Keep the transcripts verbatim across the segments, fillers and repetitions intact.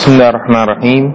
بسم الله الرحمن الرحيم.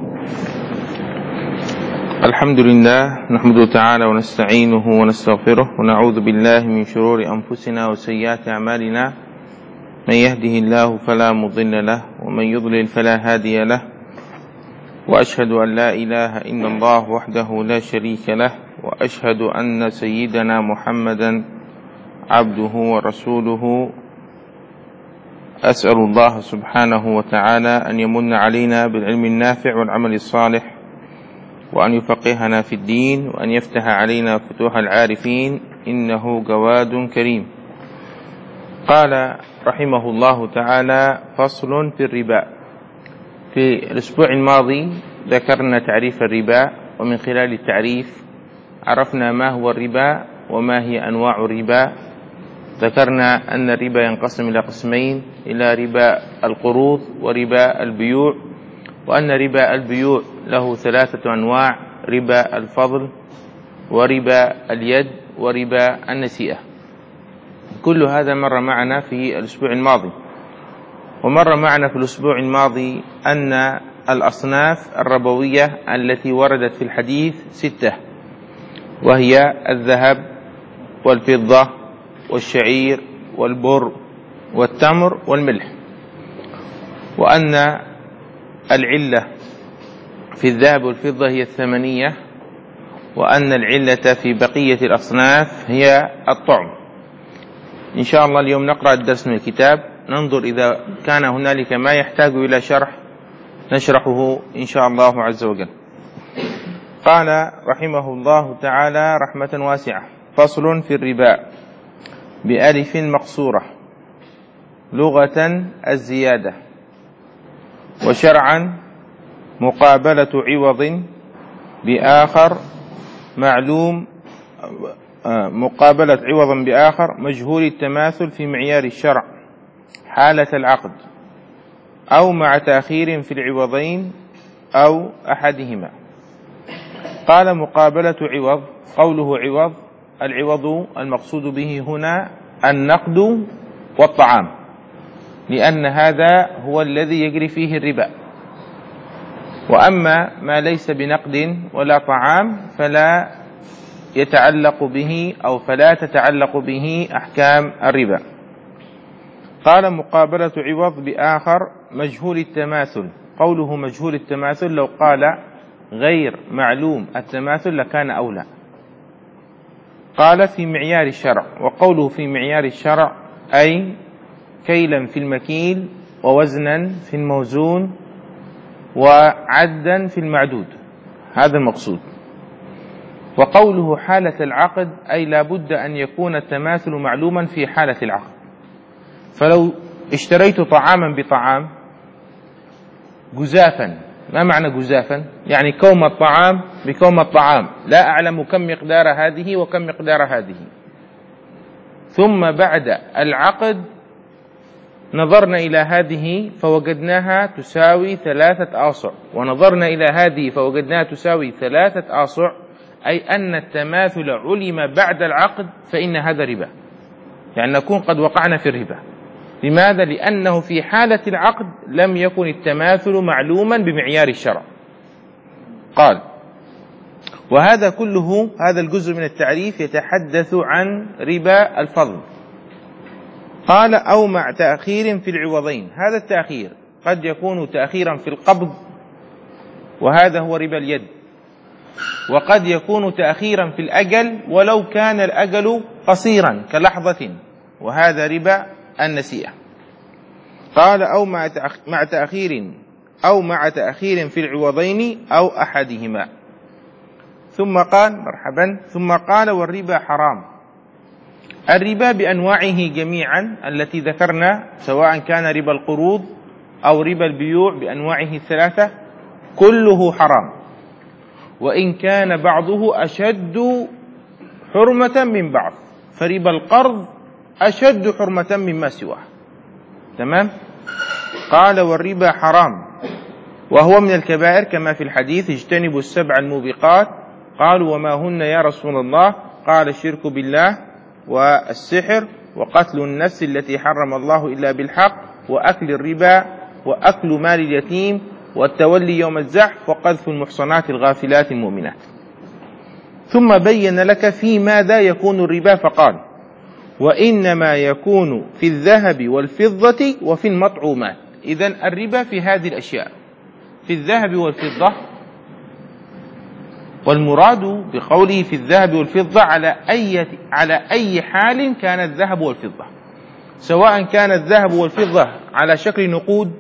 الحمد لله نحمده تعالى ونستعينه ونستغفره ونعوذ بالله من شرور أنفسنا وسيئات أعمالنا، من يهده الله فلا مضل له ومن يضلل فلا هادي له، وأشهد أن لا إله إلا الله وحده لا شريك له، وأشهد أن سيدنا محمدا عبده ورسوله. أسأل الله سبحانه وتعالى أن يمن علينا بالعلم النافع والعمل الصالح، وأن يفقهنا في الدين، وأن يفتح علينا فتوح العارفين، إنه جواد كريم. قال رحمه الله تعالى: فصل في الربا. في الأسبوع الماضي ذكرنا تعريف الربا، ومن خلال التعريف عرفنا ما هو الربا وما هي أنواع الربا. ذكرنا أن الربا ينقسم إلى قسمين: إلى ربا القروض وربا البيوع، وأن ربا البيوع له ثلاثة أنواع: ربا الفضل وربا اليد وربا النسيئة. كل هذا مر معنا في الأسبوع الماضي. ومر معنا في الأسبوع الماضي أن الأصناف الربوية التي وردت في الحديث ستة، وهي الذهب والفضة والشعير والبر والتمر والملح، وأن العلة في الذهب والفضة هي الثمنية، وأن العلة في بقية الأصناف هي الطعم. إن شاء الله اليوم نقرأ الدرس من الكتاب، ننظر إذا كان هنالك ما يحتاج إلى شرح نشرحه إن شاء الله عز وجل. قال رحمه الله تعالى رحمة واسعة: فصل في الربا بألف مقصورة، لغة الزيادة، وشرعا مقابلة عوض بآخر معلوم مقابلة عوض بآخر مجهول التماثل في معيار الشرع حالة العقد، أو مع تأخير في العوضين أو أحدهما. قال: مقابلة عوض. قوله عوض، العوض المقصود به هنا النقد والطعام، لأن هذا هو الذي يجري فيه الربا. وأما ما ليس بنقد ولا طعام فلا يتعلق به أو فلا تتعلق به أحكام الربا. قال: مقابلة عوض بآخر مجهول التماثل. قوله مجهول التماثل، لو قال غير معلوم التماثل لكان أولى. قال: في معيار الشرع. وقوله في معيار الشرع أي كيلا في المكيل، ووزنا في الموزون، وعدا في المعدود، هذا المقصود. وقوله حالة العقد أي لا بد أن يكون التماثل معلوما في حالة العقد. فلو اشتريت طعاما بطعام جزافا، ما معنى جزافا؟ يعني كوم الطعام بكوم الطعام، لا أعلم كم مقدار هذه وكم مقدار هذه. ثم بعد العقد نظرنا إلى هذه فوجدناها تساوي ثلاثة آصع، ونظرنا إلى هذه فوجدناها تساوي ثلاثة آصع، أي أن التماثل علم بعد العقد، فإن هذا ربا، يعني نكون قد وقعنا في الربا. لماذا؟ لأنه في حالة العقد لم يكن التماثل معلوما بمعيار الشرع. قال: وهذا كله، هذا الجزء من التعريف يتحدث عن ربا الفضل. قال: أو مع تأخير في العوضين. هذا التأخير قد يكون تأخيرا في القبض، وهذا هو ربا اليد، وقد يكون تأخيرا في الأجل ولو كان الأجل قصيرا كلحظة، وهذا ربا النسيئة. قال: أو مع تأخير أو مع تأخير في العوضين أو أحدهما. ثم قال: مرحبا. ثم قال: والربا حرام. الربا بأنواعه جميعا التي ذكرنا، سواء كان ربا القروض أو ربا البيوع بأنواعه الثلاثة، كله حرام، وإن كان بعضه أشد حرمة من بعض، فربا القرض أشد حرمة مما سواه. تمام؟ قال: والربا حرام، وهو من الكبائر كما في الحديث: اجتنبوا السبع الموبقات. قالوا: وما هن يا رسول الله؟ قال: الشرك بالله، والسحر، وقتل النفس التي حرم الله إلا بالحق، وأكل الربا، وأكل مال اليتيم، والتولي يوم الزحف وقذف المحصنات الغافلات المؤمنات. ثم بين لك في ماذا يكون الربا فقال: وإنما يكون في الذهب والفضة وفي المطعومات. إذن الربا في هذه الأشياء، في الذهب والفضة، والمراد بقوله في الذهب والفضة على أي على أي حال كان الذهب والفضة، سواء كان الذهب والفضة على شكل نقود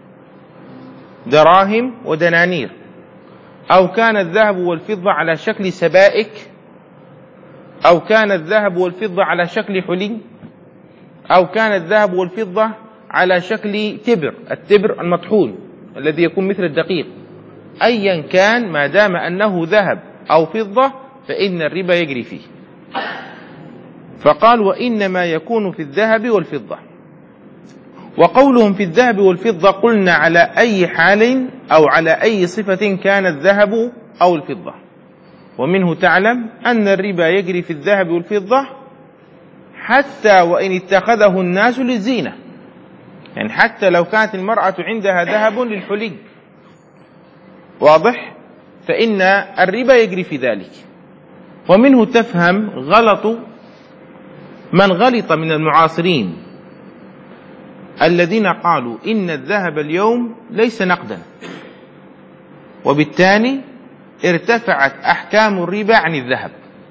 دراهم ودنانير، أو كان الذهب والفضة على شكل سبائك، أو كان الذهب والفضة على شكل حلي، أو كان الذهب والفضة على شكل تبر، التبر المطحون الذي يكون مثل الدقيق. أيا كان ما دام أنه ذهب أو فضة فإن الربا يجري فيه. فقال: وإنما يكون في الذهب والفضة. وقولهم في الذهب والفضة قلنا على أي حال أو على أي صفة كان الذهب أو الفضة. ومنه تعلم أن الربا يجري في الذهب والفضة حتى وإن اتخذه الناس للزينة، يعني حتى لو كانت المرأة عندها ذهب للحلي، واضح؟ فإن الربا يجري في ذلك. ومنه تفهم غلط من غلط من المعاصرين الذين قالوا إن الذهب اليوم ليس نقدا، وبالتالي ارتفعت أحكام الربا عن الذهب.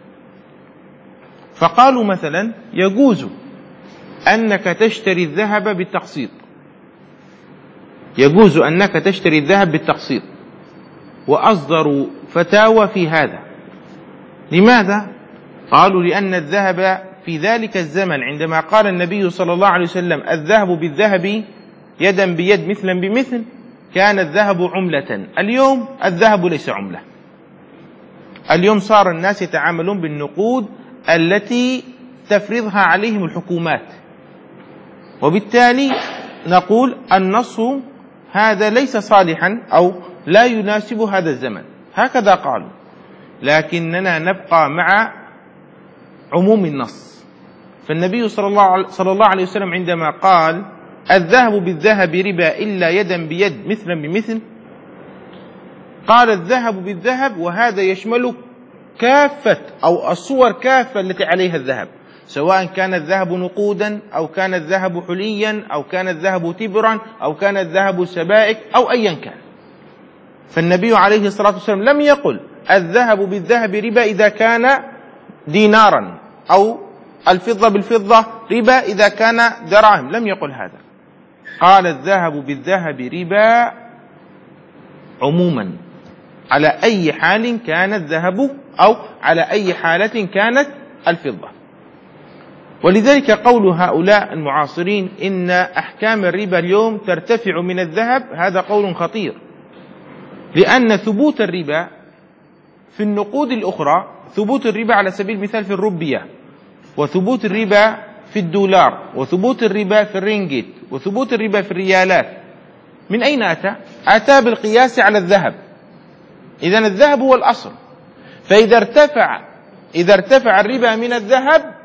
فقالوا مثلا يجوز أنك تشتري الذهب بالتقسيط، يجوز أنك تشتري الذهب بالتقسيط، وأصدروا فتاوى في هذا. لماذا؟ قالوا لأن الذهب في ذلك الزمن عندما قال النبي صلى الله عليه وسلم الذهب بالذهب يدا بيد مثلا بمثل كان الذهب عملة. اليوم الذهب ليس عملة، اليوم صار الناس يتعاملون بالنقود التي تفرضها عليهم الحكومات، وبالتالي نقول النص هذا ليس صالحا أو لا يناسب هذا الزمن، هكذا قالوا. لكننا نبقى مع عموم النص. فالنبي صلى الله صلى الله عليه وسلم عندما قال الذهب بالذهب ربا إلا يدا بيد مثلا بمثل، قال الذهب بالذهب، وهذا يشمل كافة أو الصور كافة التي عليها الذهب، سواء كان الذهب نقودا أو كان الذهب حليا أو كان الذهب تبرا أو كان الذهب سبائك أو أيا كان. فالنبي عليه الصلاة والسلام لم يقل الذهب بالذهب ربا إذا كان دينارا أو الفضة بالفضة ربا إذا كان دراهم، لم يقل هذا. قال الذهب بالذهب ربا عموما على أي حال كان الذهب أو على أي حالة كانت الفضة. ولذلك قول هؤلاء المعاصرين إن أحكام الربا اليوم ترتفع من الذهب هذا قول خطير، لأن ثبوت الربا في النقود الأخرى، ثبوت الربا على سبيل المثال في الروبية، وثبوت الربا في الدولار، وثبوت الربا في الرينجيت، وثبوت الربا في الريالات، من أين أتى؟ أتى بالقياس على الذهب. إذن الذهب هو الأصل، فإذا ارتفع إذا ارتفع الربا من الذهب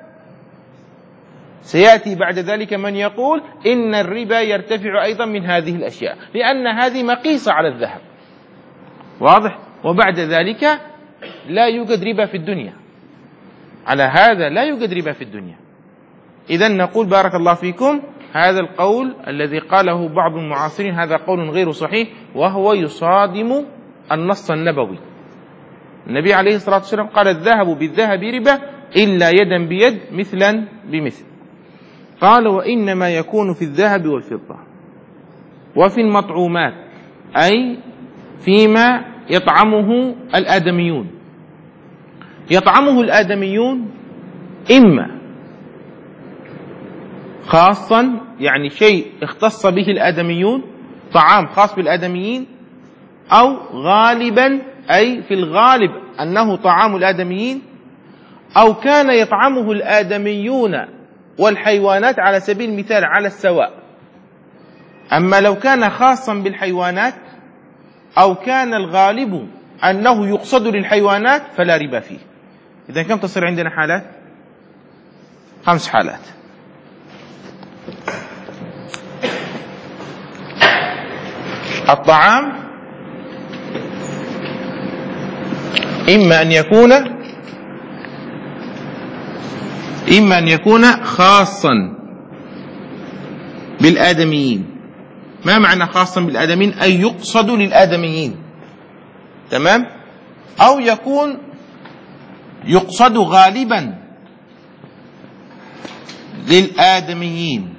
سيأتي بعد ذلك من يقول إن الربا يرتفع أيضا من هذه الأشياء، لأن هذه مقيسة على الذهب، واضح؟ وبعد ذلك لا يوجد ربا في الدنيا، على هذا لا يوجد ربا في الدنيا. إذن نقول بارك الله فيكم هذا القول الذي قاله بعض المعاصرين هذا قول غير صحيح، وهو يصادم النص النبوي. النبي عليه الصلاة والسلام قال الذهب بالذهب ربا إلا يدا بيد مثلا بمثل. قال وإنما يكون في الذهب والفضة وفي المطعومات، أي فيما يطعمه الآدميون. يطعمه الآدميون إما خاصا، يعني شيء اختص به الآدميون، طعام خاص بالآدميين، أو غالبا أي في الغالب أنه طعام الآدميين، أو كان يطعمه الآدميون والحيوانات على سبيل المثال على السواء. أما لو كان خاصا بالحيوانات أو كان الغالب أنه يقصد للحيوانات فلا ربا فيه. إذن كم تصير عندنا حالات؟ خمس حالات. الطعام إما أن يكون إما أن يكون خاصا بالآدميين. ما معنى خاصا بالآدميين؟ أي يقصد للآدميين، تمام؟ أو يكون يقصد غالبا للآدميين،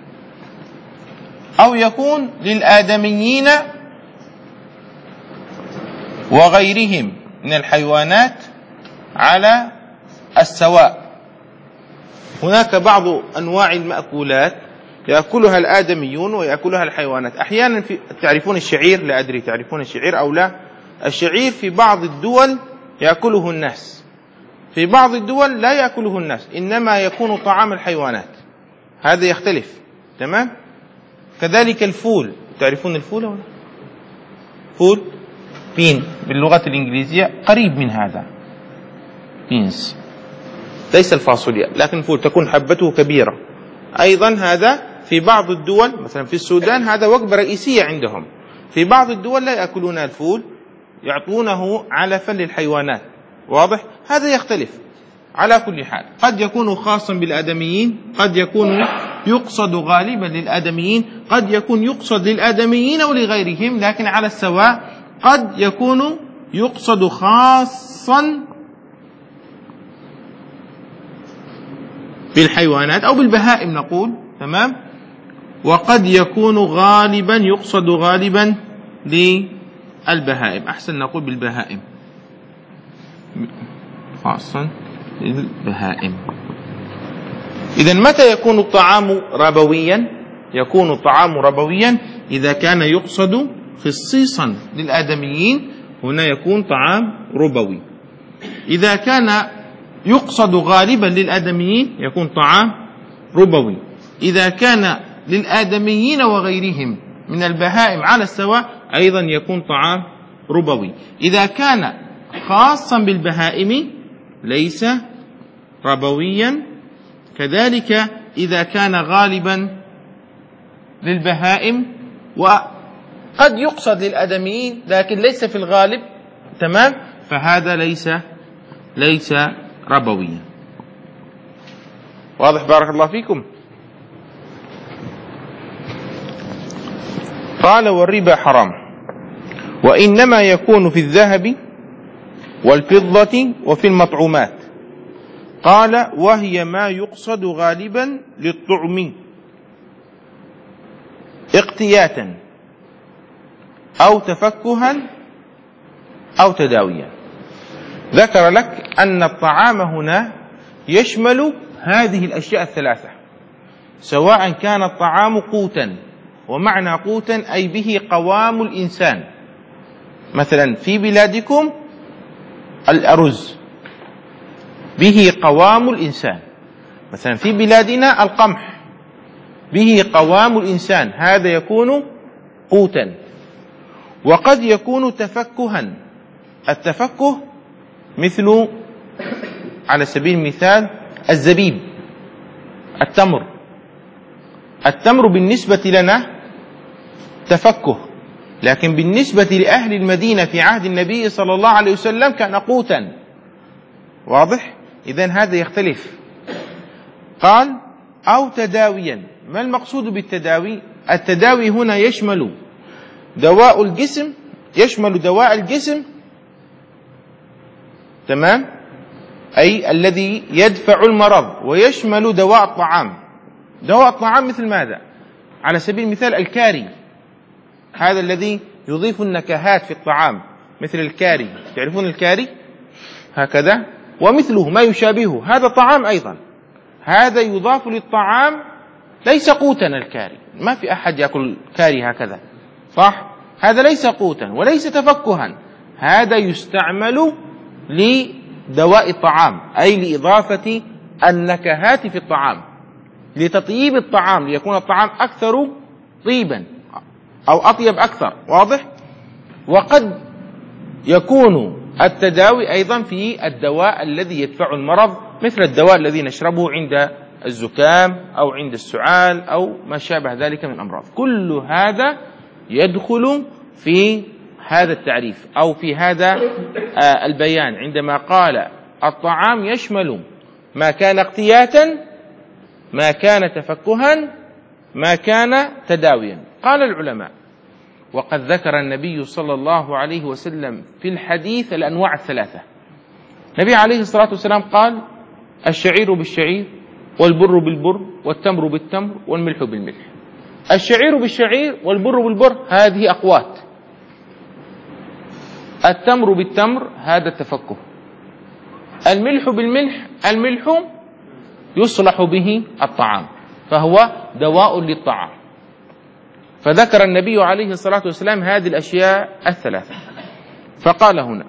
أو يكون للآدميين وغيرهم من الحيوانات على السواء. هناك بعض أنواع المأكولات يأكلها الآدميون ويأكلها الحيوانات. أحيانا في تعرفون الشعير، لا أدري تعرفون الشعير أو لا. الشعير في بعض الدول يأكله الناس، في بعض الدول لا يأكله الناس، إنما يكون طعام الحيوانات، هذا يختلف، تمام؟ كذلك الفول، تعرفون الفول أو لا؟ فول بين باللغة الإنجليزية قريب من هذا، بينز، ليس الفاصوليا لكن فول تكون حبته كبيرة. أيضا هذا في بعض الدول، مثلا في السودان هذا وجبة رئيسية عندهم. في بعض الدول لا يأكلون الفول، يعطونه علفا للحيوانات، واضح؟ هذا يختلف. على كل حال قد يكون خاصا بالآدميين، قد يكون يقصد غالبا للآدميين، قد يكون يقصد للآدميين أو لغيرهم لكن على السواء. قد يكون يقصد خاصا بالحيوانات أو بالبهائم نقول، تمام؟ وقد يكون غالبا يقصد غالبا للبهائم، أحسن نقول بالبهائم، خاصا للبهائم. إذن متى يكون الطعام ربويا؟ يكون الطعام ربويا إذا كان يقصد خصيصا للآدميين، هنا يكون طعام ربوي. إذا كان يقصد غالبا للآدميين يكون طعام ربوي. إذا كان للآدميين وغيرهم من البهائم على السواء أيضا يكون طعام ربوي. إذا كان خاصا بالبهائم ليس ربويا. كذلك إذا كان غالبا للبهائم وقد يقصد للآدميين لكن ليس في الغالب، تمام؟ فهذا ليس ليس ربويا. واضح؟ بارك الله فيكم. قال والربا حرام، وإنما يكون في الذهب والفضة وفي المطعومات. قال وهي ما يقصد غالبا للطعم اقتياتا أو تفكها أو تداويا. ذكر لك أن الطعام هنا يشمل هذه الأشياء الثلاثة، سواء كان الطعام قوتا، ومعنى قوتا أي به قوام الإنسان. مثلا في بلادكم الأرز به قوام الإنسان، مثلا في بلادنا القمح به قوام الإنسان، هذا يكون قوتا. وقد يكون تفكها، التفكه مثل على سبيل المثال الزبيب، التمر. التمر بالنسبة لنا تفكه، لكن بالنسبة لأهل المدينة في عهد النبي صلى الله عليه وسلم كان قوتا. واضح؟ إذن هذا يختلف. قال أو تداويا. ما المقصود بالتداوي؟ التداوي هنا يشمل دواء الجسم، يشمل دواء الجسم، تمام؟ أي الذي يدفع المرض، ويشمل دواء الطعام. دواء الطعام مثل ماذا؟ على سبيل المثال الكاري، هذا الذي يضيف النكهات في الطعام، مثل الكاري، تعرفون الكاري؟ هكذا، ومثله ما يشابهه، هذا طعام أيضا، هذا يضاف للطعام، ليس قوتا. الكاري ما في أحد يأكل كاري هكذا، صح؟ هذا ليس قوتا وليس تفكها، هذا يستعمل لدواء الطعام، أي لإضافة النكهات في الطعام، لتطييب الطعام، ليكون الطعام أكثر طيبا أو أطيب أكثر. واضح؟ وقد يكون التداوي أيضا في الدواء الذي يدفع المرض، مثل الدواء الذي نشربه عند الزكام أو عند السعال أو ما شابه ذلك من أمراض. كل هذا يدخل في هذا التعريف أو في هذا البيان عندما قال الطعام يشمل ما كان اقتياتا، ما كان تفكها، ما كان تداويا. قال العلماء: وقد ذكر النبي صلى الله عليه وسلم في الحديث الأنواع الثلاثة. النبي عليه الصلاة والسلام قال: الشعير بالشعير، والبر بالبر، والتمر بالتمر، والملح بالملح. الشعير بالشعير والبر بالبر هذه أقوات، التمر بالتمر هذا التفكه، الملح بالملح الملح يصلح به الطعام فهو دواء للطعام. فذكر النبي عليه الصلاة والسلام هذه الأشياء الثلاثة، فقال هنا: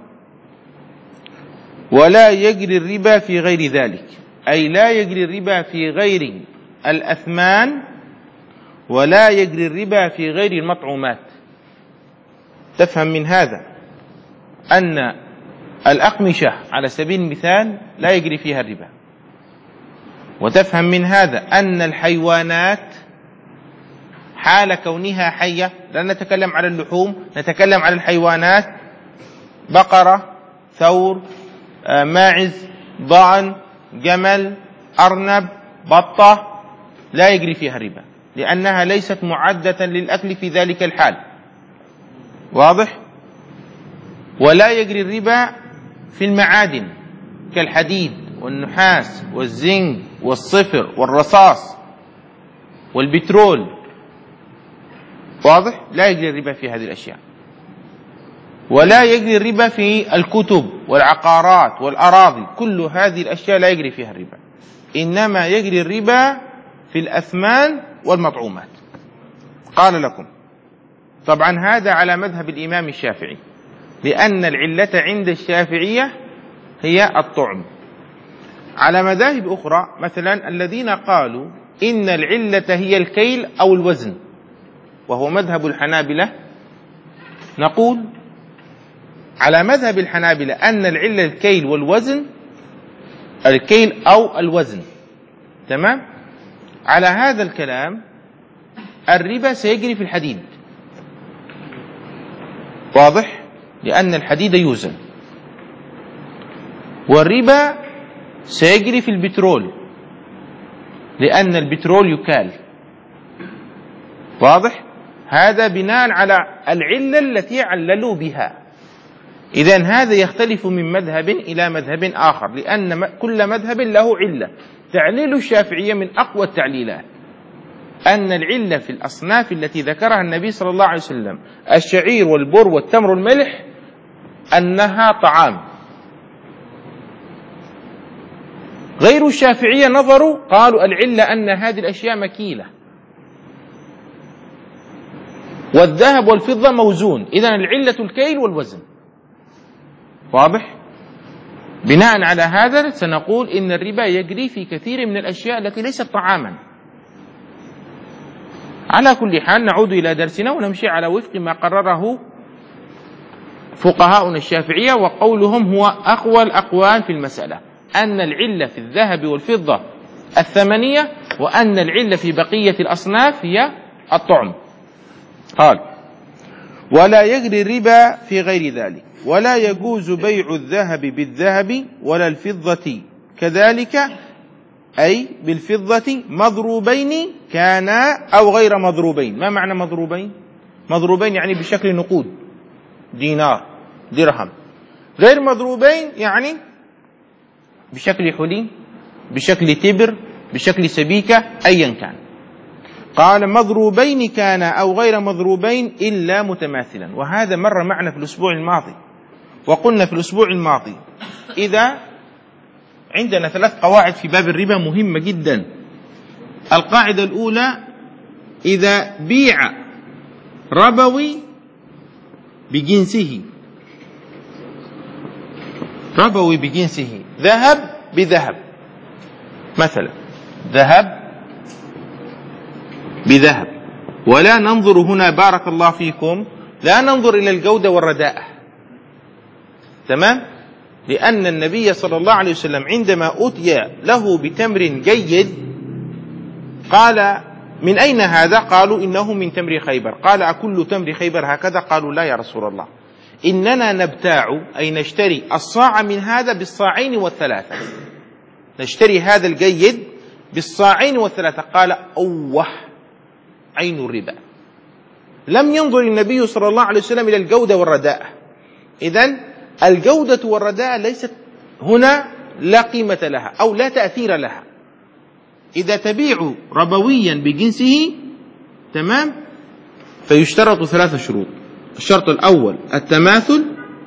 ولا يجري الربا في غير ذلك، أي لا يجري الربا في غير الأثمان، ولا يجري الربا في غير المطعومات. تفهم من هذا أن الأقمشة على سبيل المثال لا يجري فيها الربا، وتفهم من هذا أن الحيوانات حال كونها حية، لا نتكلم على اللحوم، نتكلم على الحيوانات، بقرة، ثور، ماعز، ضأن، جمل، أرنب، بطة، لا يجري فيها الربا لأنها ليست معدة للأكل في ذلك الحال. واضح؟ ولا يجري الربا في المعادن كالحديد والنحاس والزنك والصفر والرصاص والبترول. واضح؟ لا يجري الربا في هذه الأشياء. ولا يجري الربا في الكتب والعقارات والأراضي، كل هذه الأشياء لا يجري فيها الربا، إنما يجري الربا في الأثمان والمطعومات. قال لكم طبعا هذا على مذهب الإمام الشافعي، لأن العلة عند الشافعية هي الطعم. على مذاهب أخرى مثلا الذين قالوا إن العلة هي الكيل أو الوزن، وهو مذهب الحنابلة، نقول على مذهب الحنابلة أن العلة الكيل والوزن، الكيل أو الوزن. تمام؟ على هذا الكلام الربا سيجري في الحديد. واضح؟ لأن الحديد يوزن. والربا سيجري في البترول لأن البترول يكال. واضح؟ هذا بناء على العلة التي عللوا بها. إذن هذا يختلف من مذهب إلى مذهب آخر، لأن كل مذهب له علة. تعليل الشافعية من أقوى التعليلات، أن العلة في الأصناف التي ذكرها النبي صلى الله عليه وسلم، الشعير والبر والتمر والملح، أنها طعام. غير الشافعية نظروا قالوا العلة أن هذه الأشياء مكيلة، والذهب والفضة موزون، إذن العلة الكيل والوزن. واضح؟ بناء على هذا سنقول إن الربا يجري في كثير من الأشياء التي ليست طعاما. على كل حال نعود إلى درسنا ونمشي على وفق ما قرره فقهاؤنا الشافعية، وقولهم هو أقوى الأقوال في المسألة، أن العلة في الذهب والفضة الثمنية، وأن العلة في بقية الأصناف هي الطعم. قال: ولا يجري الربا في غير ذلك، ولا يجوز بيع الذهب بالذهب ولا الفضة كذلك، أي بالفضة مضروبين كانا أو غير مضروبين. ما معنى مضروبين؟ مضروبين يعني بشكل نقود، دينار، درهم. غير مضروبين يعني بشكل حلي، بشكل تبر، بشكل سبيكة، أيا كان. قال: مضروبين كان أو غير مضروبين إلا متماثلا. وهذا مر معنا في الأسبوع الماضي، وقلنا في الأسبوع الماضي إذا عندنا ثلاث قواعد في باب الربا مهمة جدا. القاعدة الأولى: إذا بيع ربوي بجنسه، ربوي بجنسه، ذهب بذهب، مثلا ذهب بذهب، ولا ننظر هنا بارك الله فيكم، لا ننظر إلى الجودة والرداءة. تمام؟ لأن النبي صلى الله عليه وسلم عندما أتي له بتمر جيد قال: من أين هذا؟ قالوا: إنه من تمر خيبر. قال: أكل تمر خيبر هكذا؟ قالوا: لا يا رسول الله، إننا نبتاع أي نشتري الصاع من هذا بالصاعين والثلاثة، نشتري هذا الجيد بالصاعين والثلاثة. قال أوه عين الربا. لم ينظر النبي صلى الله عليه وسلم إلى الجودة والرداء. إذن الجودة والرداء ليست هنا لا قيمة لها أو لا تأثير لها. إذا تبيع ربويا بجنسه تمام فيشترط ثلاثة شروط. الشرط الأول التماثل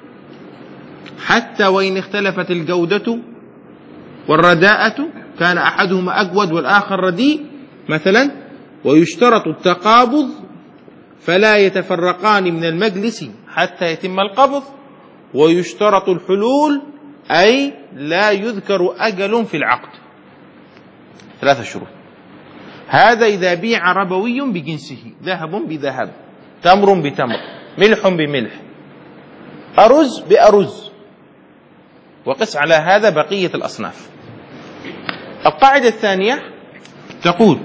حتى وإن اختلفت الجودة والرداءة، كان أحدهما أجود والآخر رديء مثلا. ويشترط التقابض فلا يتفرقان من المجلس حتى يتم القبض. ويشترط الحلول أي لا يذكر أجل في العقد. ثلاثة شروط. هذا إذا بيع ربوي بجنسه، ذهب بذهب، تمر بتمر، ملح بملح، أرز بأرز، وقس على هذا بقية الأصناف. القاعدة الثانية تقول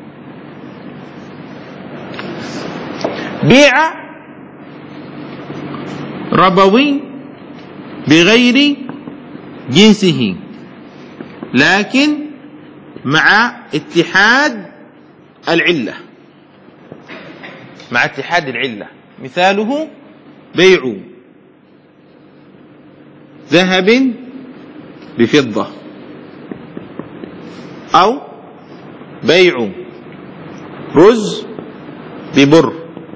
بيع ربوي بغير جنسه لكن مع اتحاد العلة، مع اتحاد العلة. مثاله بيع ذهب بفضة، أو بيع رز ببر.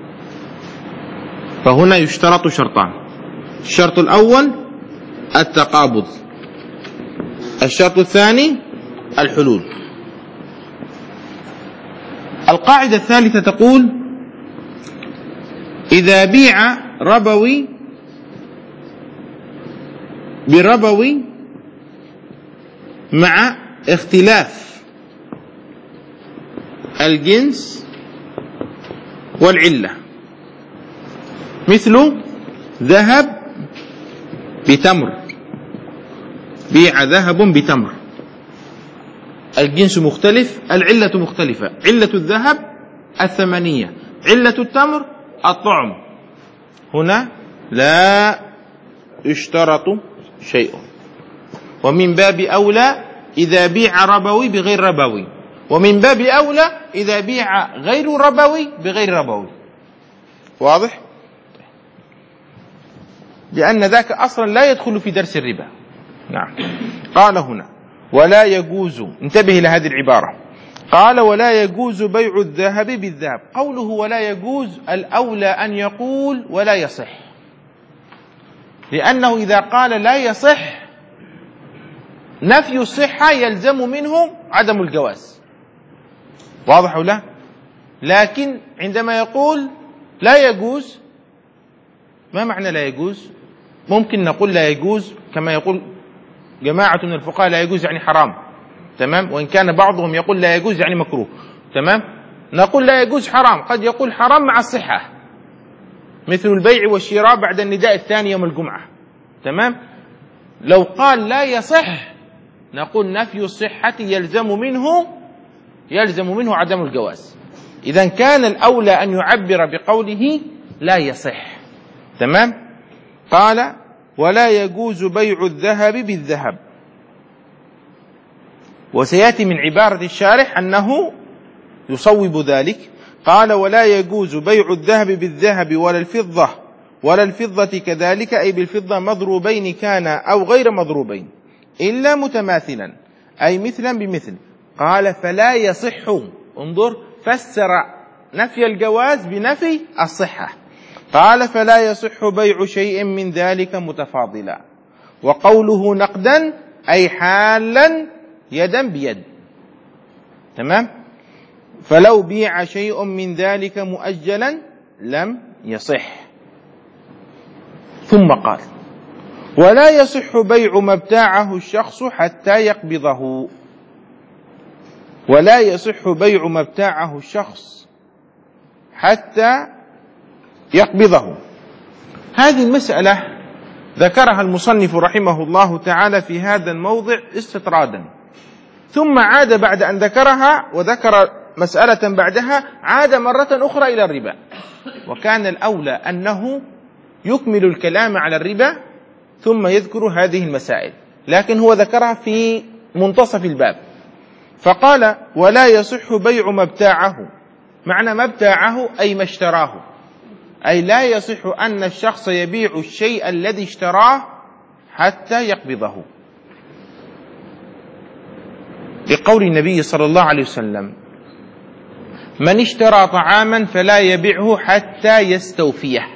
فهنا يشترط شرطان. الشرط الأول التقابض، الشرط الثاني الحلول. القاعدة الثالثة تقول إذا بيع ربوي بربوي مع اختلاف الجنس والعلة، مثل ذهب بتمر، بيع ذهب بتمر، الجنس مختلف، العلة مختلفة. علة الذهب الثمنية، علة التمر الطعم. هنا لا يشترط شيء. ومن باب أولى إذا بيع ربوي بغير ربوي، ومن باب أولى إذا بيع غير ربوي بغير ربوي. واضح؟ لأن ذاك أصلا لا يدخل في درس الربا. نعم. قال هنا ولا يجوز، انتبه إلى هذه العبارة، قال ولا يجوز بيع الذهب بالذهب. قوله ولا يجوز الأولى أن يقول ولا يصح، لأنه إذا قال لا يصح نفي الصحة يلزم منه عدم الجواز. واضح أو لا؟ لكن عندما يقول لا يجوز، ما معنى لا يجوز؟ ممكن نقول لا يجوز كما يقول جماعة من الفقهاء لا يجوز يعني حرام، تمام، وإن كان بعضهم يقول لا يجوز يعني مكروه، تمام. نقول لا يجوز حرام، قد يقول حرام مع الصحة، مثل البيع والشراء بعد النداء الثاني يوم الجمعة، تمام. لو قال لا يصح نقول نفي الصحة يلزم منه يلزم منه عدم الجواز. إذا كان الأولى أن يعبر بقوله لا يصح، تمام. قال ولا يجوز بيع الذهب بالذهب. وسيأتي من عبارة الشارح أنه يصوب ذلك. قال ولا يجوز بيع الذهب بالذهب ولا الفضة ولا الفضة كذلك، أي بالفضة مضروبين كان أو غير مضروبين، إلا متماثلا أي مثلا بمثل. قال فلا يصح، انظر فسر نفي الجواز بنفي الصحة. قال فلا يصح بيع شيء من ذلك متفاضلا. وقوله نقدا أي حالا يدا بيد، تمام. فلو بيع شيء من ذلك مؤجلا لم يصح. ثم قال ولا يصح بيع ما ابتاعه الشخص حتى يقبضه. ولا يصح بيع ما ابتاعه الشخص حتى يقبضه. هذه المسألة ذكرها المصنف رحمه الله تعالى في هذا الموضع استطرادا، ثم عاد بعد أن ذكرها وذكر مسألة بعدها عاد مرة أخرى إلى الربا. وكان الأولى أنه يكمل الكلام على الربا ثم يذكر هذه المسائل، لكن هو ذكرها في منتصف الباب. فقال: ولا يصح بيع ما ابتاعه. معنى ما ابتاعه أي ما اشتراه، أي لا يصح أن الشخص يبيع الشيء الذي اشتراه حتى يقبضه، لقول النبي صلى الله عليه وسلم: من اشترى طعاما فلا يبيعه حتى يستوفيه.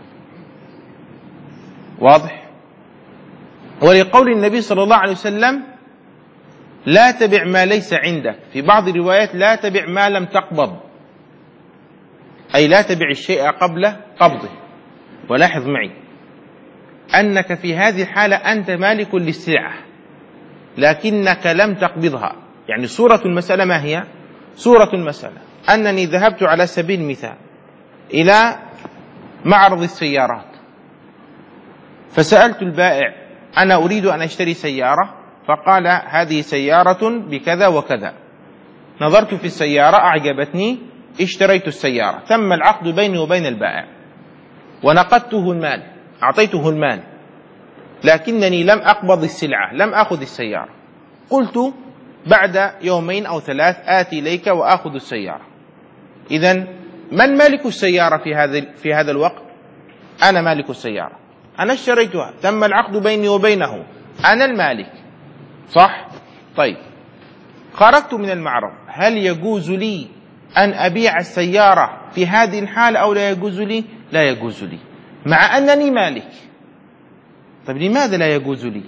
واضح؟ ولقول النبي صلى الله عليه وسلم: لا تبع ما ليس عندك. في بعض الروايات: لا تبع ما لم تقبض، أي لا تبع الشيء قبل قبضه. ولاحظ معي أنك في هذه الحالة أنت مالك للسلعة لكنك لم تقبضها. يعني صورة المسألة ما هي؟ صورة المسألة أنني ذهبت على سبيل المثال إلى معرض السيارات، فسألت البائع: أنا أريد أن أشتري سيارة، فقال: هذه سيارة بكذا وكذا. نظرت في السيارة أعجبتني، اشتريت السيارة، تم العقد بيني وبين البائع ونقدته المال، أعطيته المال، لكنني لم أقبض السلعة، لم أخذ السيارة. قلت: بعد يومين أو ثلاث آتي إليك وأخذ السيارة. إذن من مالك السيارة في هذا في هذا الوقت؟ أنا مالك السيارة، أنا اشتريتها، تم العقد بيني وبينه، أنا المالك، صح؟ طيب، خرجت من المعرض، هل يجوز لي أن أبيع السيارة في هذه الحالة أو لا يجوز لي؟ لا يجوز لي، مع أنني مالك. طيب لماذا لا يجوز لي؟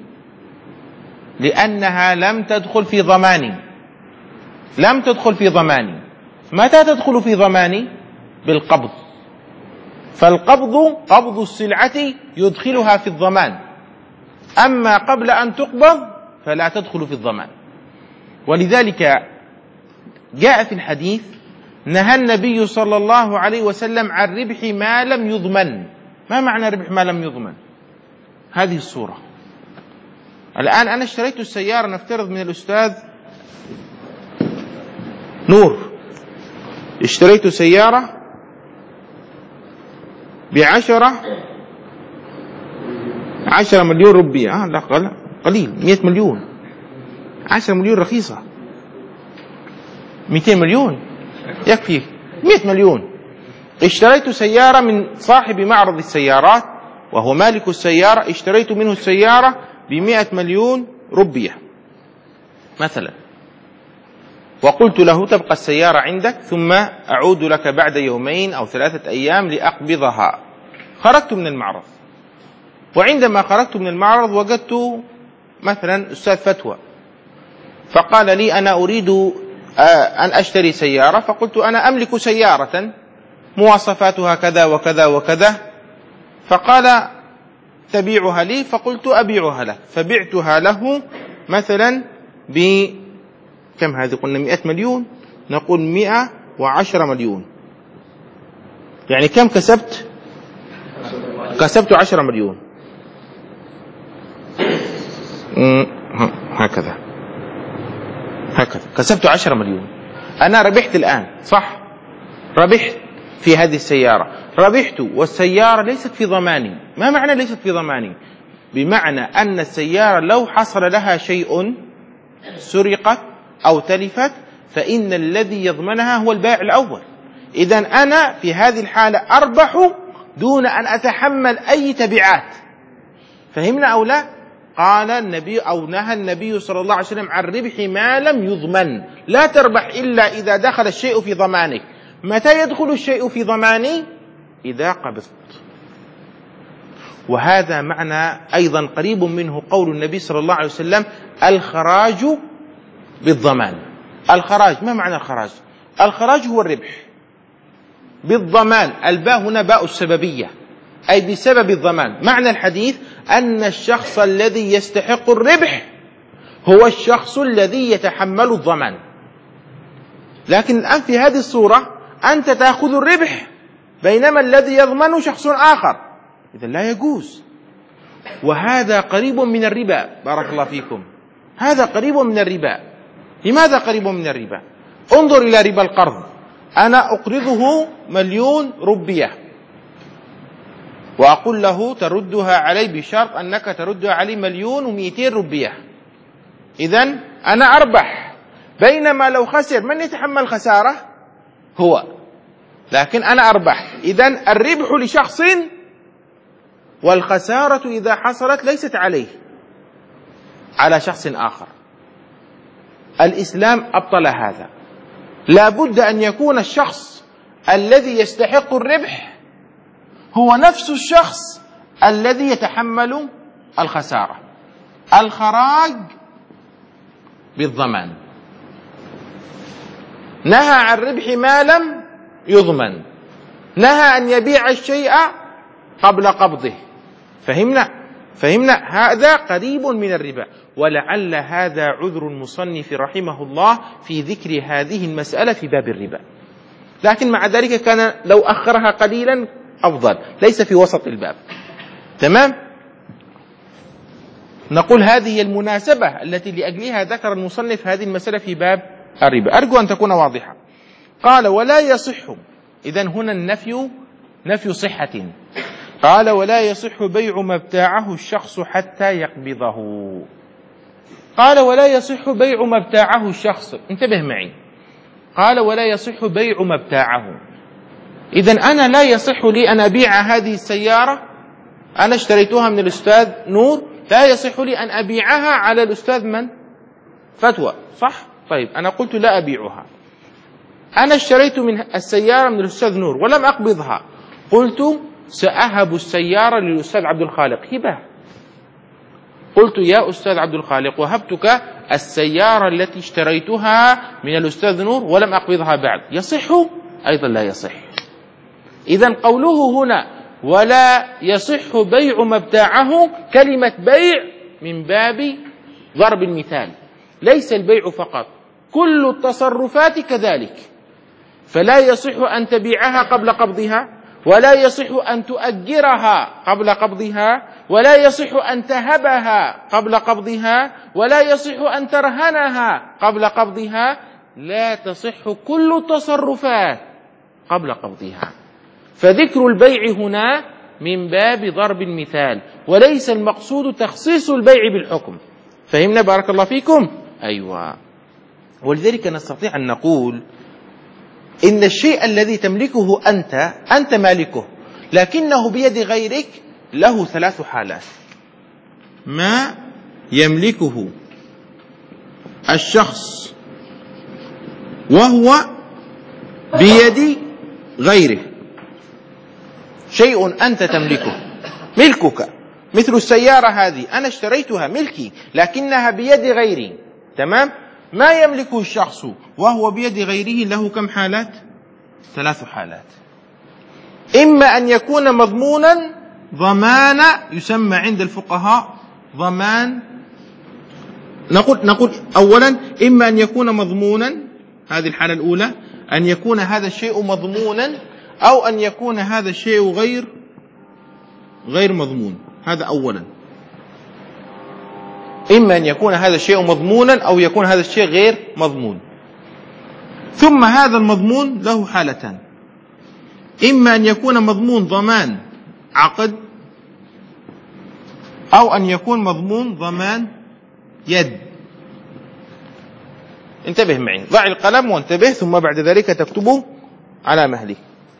لأنها لم تدخل في ضماني، لم تدخل في ضماني. متى تدخل في ضماني؟ بالقبض. فالقبض قبض السلعة يدخلها في الضمان، أما قبل أن تقبض فلا تدخل في الضمان. ولذلك جاء في الحديث: نهى النبي صلى الله عليه وسلم عن ربح ما لم يضمن. ما معنى ربح ما لم يضمن؟ هذه الصورة. الآن أنا اشتريت السيارة، نفترض من الأستاذ نور، اشتريت سيارة بعشرة عشرة مليون روبية. آه لا قليل، مئة مليون. عشرة مليون رخيصة، مئتين مليون يكفي، مئة مليون. اشتريت سيارة من صاحب معرض السيارات وهو مالك السيارة، اشتريت منه السيارة بمئة مليون روبية مثلا، وقلت له: تبقى السيارة عندك ثم أعود لك بعد يومين أو ثلاثة أيام لأقبضها. خرجت من المعرض، وعندما خرجت من المعرض وجدت مثلا أستاذ فتوى، فقال لي: أنا أريد أن أشتري سيارة. فقلت: أنا أملك سيارة مواصفاتها كذا وكذا وكذا. فقال: تبيعها لي؟ فقلت: أبيعها لك. فبعتها له مثلا ب كم هذه؟ قلنا مئة مليون، نقول مئة وعشرة مليون، يعني كم كسبت؟ كسبت عشرة مليون. هكذا هكذا كسبت عشرة مليون. أنا ربحت الآن، صح؟ ربحت في هذه السيارة، ربحت والسيارة ليست في ضماني. ما معنى ليست في ضماني؟ بمعنى أن السيارة لو حصل لها شيء، سرقت أو تلفت، فإن الذي يضمنها هو البائع الأول. إذن أنا في هذه الحالة أربح دون أن أتحمل أي تبعات. فهمنا أو لا؟ قال النبي أو نهى النبي صلى الله عليه وسلم عن ربح ما لم يضمن. لا تربح إلا إذا دخل الشيء في ضمانك. متى يدخل الشيء في ضماني؟ إذا قبضت. وهذا معنى أيضا قريب منه قول النبي صلى الله عليه وسلم: الخراج بالضمان. الخراج، ما معنى الخراج؟ الخراج هو الربح بالضمان. الباء هنا باء السببية، أي بسبب الضمان. معنى الحديث أن الشخص الذي يستحق الربح هو الشخص الذي يتحمل الضمان. لكن الآن في هذه الصورة أنت تأخذ الربح بينما الذي يضمن شخص آخر، إذا لا يجوز. وهذا قريب من الربا. بارك الله فيكم، هذا قريب من الربا. لماذا قريب من الربا؟ انظر إلى ربا القرض. أنا أقرضه مليون روبية وأقول له تردها علي بشرط أنك تردها علي مليون ومئتين ربية، إذن أنا أربح. بينما لو خسر من يتحمل خسارة؟ هو، لكن أنا أربح. إذن الربح لشخص والخسارة إذا حصلت ليست عليه، على شخص آخر. الإسلام أبطل هذا. لا بد أن يكون الشخص الذي يستحق الربح هو نفس الشخص الذي يتحمل الخسارة. الخراج بالضمان، نهى عن ربح ما لم يضمن، نهى أن يبيع الشيء قبل قبضه. فهمنا فهمنا هذا قريب من الربا، ولعل هذا عذر المصنف رحمه الله في ذكر هذه المسألة في باب الربا، لكن مع ذلك كان لو أخرها قليلا أفضل، ليس في وسط الباب. تمام؟ نقول هذه المناسبة التي لأجلها ذكر المصنف هذه المسألة في باب الربا، أرجو أن تكون واضحة. قال ولا يصح، إذن هنا النفي نفي صحة. قال ولا يصح بيع ما ابتاعه الشخص حتى يقبضه. قال ولا يصح بيع ما ابتاعه الشخص، انتبه معي. قال ولا يصح بيع ما ابتاعه، إذن أنا لا يصح لي أن أبيع هذه السيارة، أنا اشتريتها من الأستاذ نور، لا يصح لي أن أبيعها على الأستاذ من؟ فتوى، صح؟ طيب أنا قلت لا أبيعها، أنا اشتريت من السيارة من الأستاذ نور ولم أقبضها، قلت سأهب السيارة للأستاذ عبد الخالق هبة. قلت يا أستاذ عبد الخالق وهبتك السيارة التي اشتريتها من الأستاذ نور ولم أقبضها بعد، يصح؟ أيضا لا يصح. إذن قوله هنا ولا يصح بيع ما ابتاعه، كلمة بيع من باب ضرب المثال، ليس البيع فقط، كل التصرفات كذلك. فلا يصح أن تبيعها قبل قبضها، ولا يصح أن تؤجرها قبل قبضها، ولا يصح أن تهبها قبل قبضها، ولا يصح أن ترهنها قبل قبضها، لا تصح كل التصرفات قبل قبضها. فذكر البيع هنا من باب ضرب المثال، وليس المقصود تخصيص البيع بالحكم. فهمنا بارك الله فيكم؟ أيوة. ولذلك نستطيع أن نقول إن الشيء الذي تملكه أنت أنت مالكه، لكنه بيد غيرك له ثلاث حالات. ما يملكه الشخص وهو بيد غيره، شيء أنت تملكه ملكك، مثل السيارة هذه أنا اشتريتها ملكي لكنها بيد غيري. تمام؟ ما يملكه الشخص وهو بيد غيره له كم حالات؟ ثلاث حالات. إما أن يكون مضمونا، ضمان يسمى عند الفقهاء ضمان. نقول نقول أولا إما أن يكون مضمونا، هذه الحالة الأولى، أن يكون هذا الشيء مضمونا، أو أن يكون هذا الشيء غير غير مضمون. هذا أولا، إما أن يكون هذا الشيء مضمونا أو يكون هذا الشيء غير مضمون. ثم هذا المضمون له حالتان، إما أن يكون مضمون ضمان عقد، أو أن يكون مضمون ضمان يد. انتبه معي، ضع القلم وانتبه، ثم بعد ذلك تكتبه على مهلك.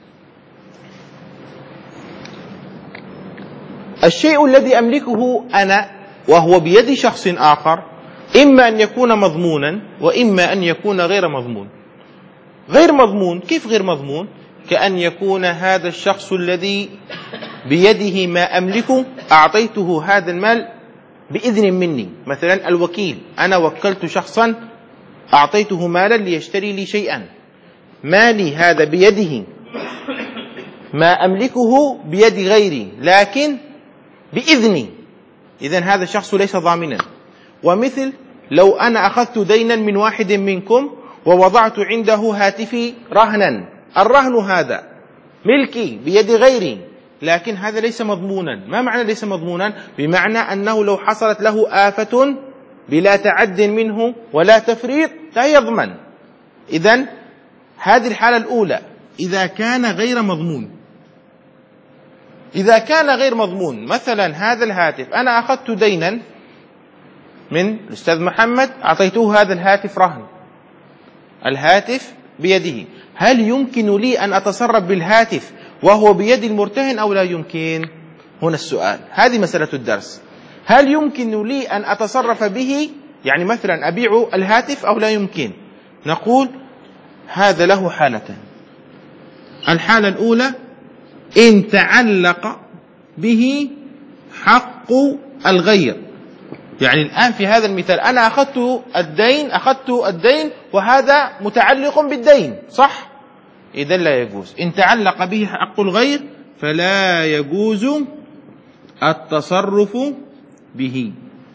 الشيء الذي أملكه أنا وهو بيد شخص آخر إما أن يكون مضمونا وإما أن يكون غير مضمون. غير مضمون كيف غير مضمون؟ كأن يكون هذا الشخص الذي بيده ما أملكه أعطيته هذا المال بإذن مني، مثلا الوكيل، أنا وكلت شخصا أعطيته مالا ليشتري لي شيئا، مالي هذا بيده، ما أملكه بيد غيري لكن بإذني، إذن هذا الشخص ليس ضامنا. ومثل لو أنا أخذت دينا من واحد منكم ووضعت عنده هاتفي رهنا، الرهن هذا ملكي بيد غيري لكن هذا ليس مضمونا. ما معنى ليس مضمونا؟ بمعنى أنه لو حصلت له آفة بلا تعد منه ولا تفريط لا يضمن. إذن هذه الحالة الأولى إذا كان غير مضمون. إذا كان غير مضمون، مثلا هذا الهاتف أنا أخذت دينا من الأستاذ محمد، أعطيته هذا الهاتف رهن، الهاتف بيده، هل يمكن لي أن أتصرف بالهاتف وهو بيد المرتهن أو لا يمكن؟ هنا السؤال، هذه مسألة الدرس. هل يمكن لي أن أتصرف به؟ يعني مثلا أبيع الهاتف أو لا يمكن؟ نقول هذا له حالتان. الحالة الأولى إن تعلق به حق الغير، يعني الآن في هذا المثال أنا أخذت الدين أخذت الدين وهذا متعلق بالدين، صح؟ إذن لا يجوز. إن تعلق به حق الغير فلا يجوز التصرف به.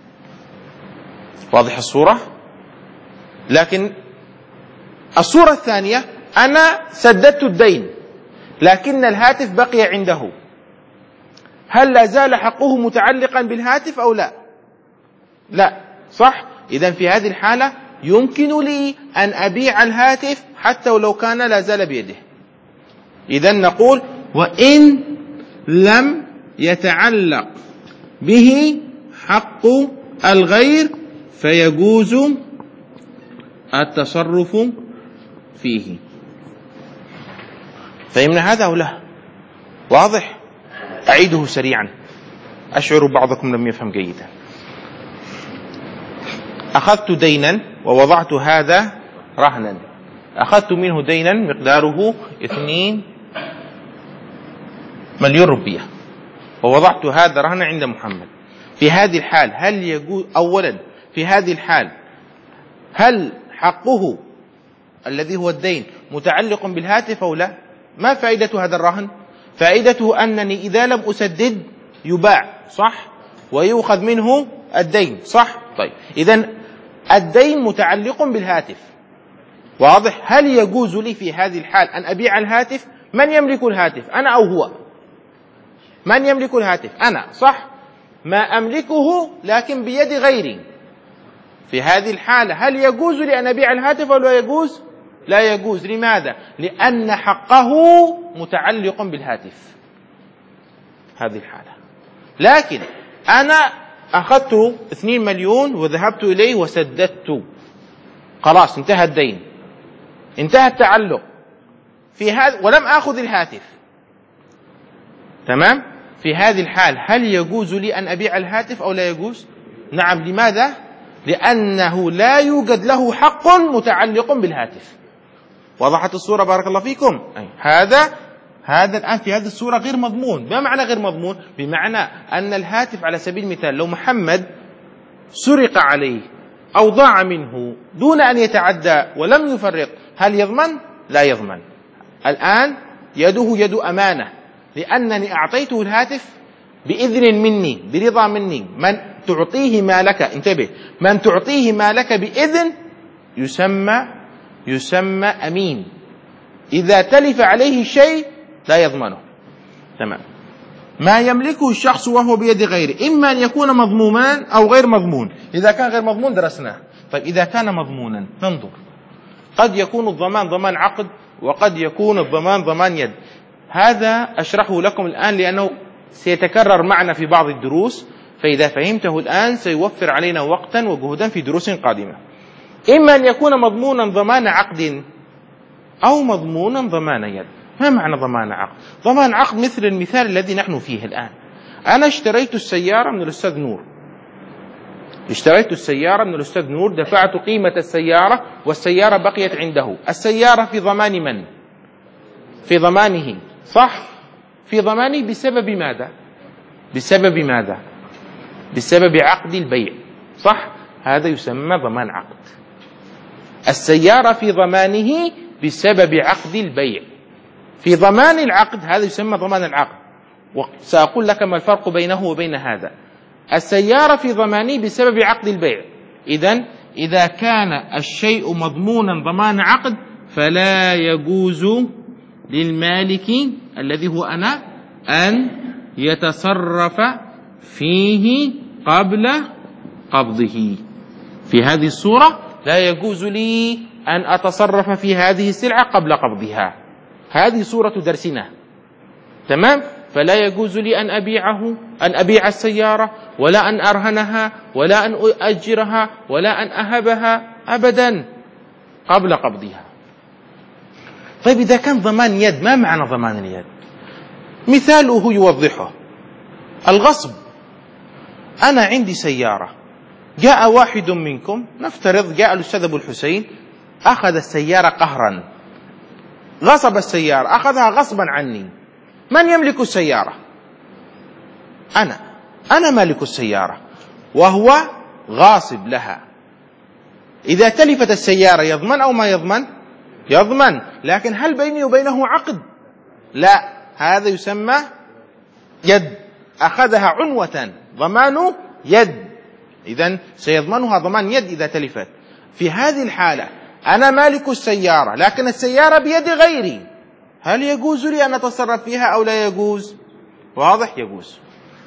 واضح الصورة؟ لكن الصورة الثانية أنا سددت الدين لكن الهاتف بقي عنده، هل لا زال حقه متعلقا بالهاتف أو لا؟ لا، صح؟ إذن في هذه الحالة يمكن لي أن أبيع الهاتف حتى ولو كان لا زال بيده. إذن نقول وإن لم يتعلق به حق الغير فيجوز التصرف فيه. فهمنا هذا أو لا؟ واضح؟ أعيده سريعا، أشعر بعضكم لم يفهم جيدا. أخذت دينا ووضعت هذا رهنا، أخذت منه دينا مقداره اثنين مليون روبية ووضعت هذا رهنا عند محمد. في هذه الحال هل يجوز؟ أولا في هذه الحال هل حقه الذي هو الدين متعلق بالهاتف أو لا؟ ما فائدة هذا الرهن؟ فائدته أنني إذا لم أسدد يباع، صح؟ ويؤخذ منه الدين، صح؟ طيب إذن الدين متعلق بالهاتف، واضح؟ هل يجوز لي في هذه الحال أن أبيع الهاتف؟ من يملك الهاتف، أنا أو هو؟ من يملك الهاتف؟ أنا، صح؟ ما أملكه لكن بيد غيري. في هذه الحالة هل يجوز لي أن أبيع الهاتف أو لا يجوز؟ لا يجوز. لماذا؟ لأن حقه متعلق بالهاتف. هذه الحالة. لكن أنا أخذت اثنين مليون وذهبت إليه وسددت، خلاص انتهى الدين، انتهى التعلق في هذا، ولم أخذ الهاتف، تمام؟ في هذه الحال هل يجوز لي أن أبيع الهاتف أو لا يجوز؟ نعم. لماذا؟ لأنه لا يوجد له حق متعلق بالهاتف. وضحت الصورة بارك الله فيكم؟ أي. هذا هذا الآن في هذه الصورة غير مضمون. ما معنى غير مضمون؟ بمعنى أن الهاتف على سبيل المثال لو محمد سرق عليه أو ضاع منه دون أن يتعدى ولم يفرق، هل يضمن؟ لا يضمن. الآن يده يد أمانة، لأنني أعطيته الهاتف بإذن مني، برضا مني. من تعطيه مالك، انتبه، من تعطيه مالك بإذن يسمى يسمى أمين. إذا تلف عليه شيء لا يضمنه، تمام؟ ما يملكه الشخص وهو بيد غيره إما أن يكون مضمونا أو غير مضمون. إذا كان غير مضمون درسناه. طيب إذا كان مضمونا ننظر، قد يكون الضمان ضمان عقد وقد يكون الضمان ضمان يد. هذا أشرحه لكم الآن لأنه سيتكرر معنا في بعض الدروس، فإذا فهمته الآن سيوفر علينا وقتا وجهدا في دروس قادمة. إما أن يكون مضمونا ضمان عقد أو مضمونا ضمان يد. ما معنى ضمان عقد؟ ضمان عقد مثل المثال الذي نحن فيه الآن. أنا اشتريت السيارة من الأستاذ نور، اشتريت السيارة من الأستاذ نور، دفعت قيمة السيارة والسيارة بقيت عنده. السيارة في ضمان من؟ في ضمانه، صح؟ في ضمانه بسبب ماذا؟ بسبب ماذا؟ بسبب عقد البيع، صح؟ هذا يسمى ضمان عقد. السيارة في ضمانه بسبب عقد البيع. في ضمان العقد هذا يسمى ضمان العقد، وسأقول لك ما الفرق بينه وبين هذا. السيارة في ضمانه بسبب عقد البيع. إذن إذا كان الشيء مضمونا ضمان عقد فلا يجوز للمالك الذي هو أنا أن يتصرف فيه قبل قبضه. في هذه الصورة لا يجوز لي أن أتصرف في هذه السلعة قبل قبضها. هذه صورة درسنا، تمام؟ فلا يجوز لي أن أبيعه أن أبيع السيارة ولا أن أرهنها ولا أن أؤجرها ولا أن أهبها أبدا قبل قبضها. طيب إذا كان ضمان يد، ما معنى ضمان اليد؟ مثاله يوضحه: الغصب. أنا عندي سيارة، جاء واحد منكم، نفترض جاء الأستاذ أبو الحسين، أخذ السيارة قهرا، غصب السيارة، أخذها غصبا عني. من يملك السيارة؟ أنا أنا مالك السيارة وهو غاصب لها. إذا تلفت السيارة يضمن أو ما يضمن؟ يضمن. لكن هل بيني وبينه عقد؟ لا، هذا يسمى يد، أخذها عنوة، ضمان يد، إذن سيضمنها ضمان يد إذا تلفت. في هذه الحالة أنا مالك السيارة لكن السيارة بيد غيري، هل يجوز لي أن أتصرف فيها أو لا يجوز؟ واضح؟ يجوز،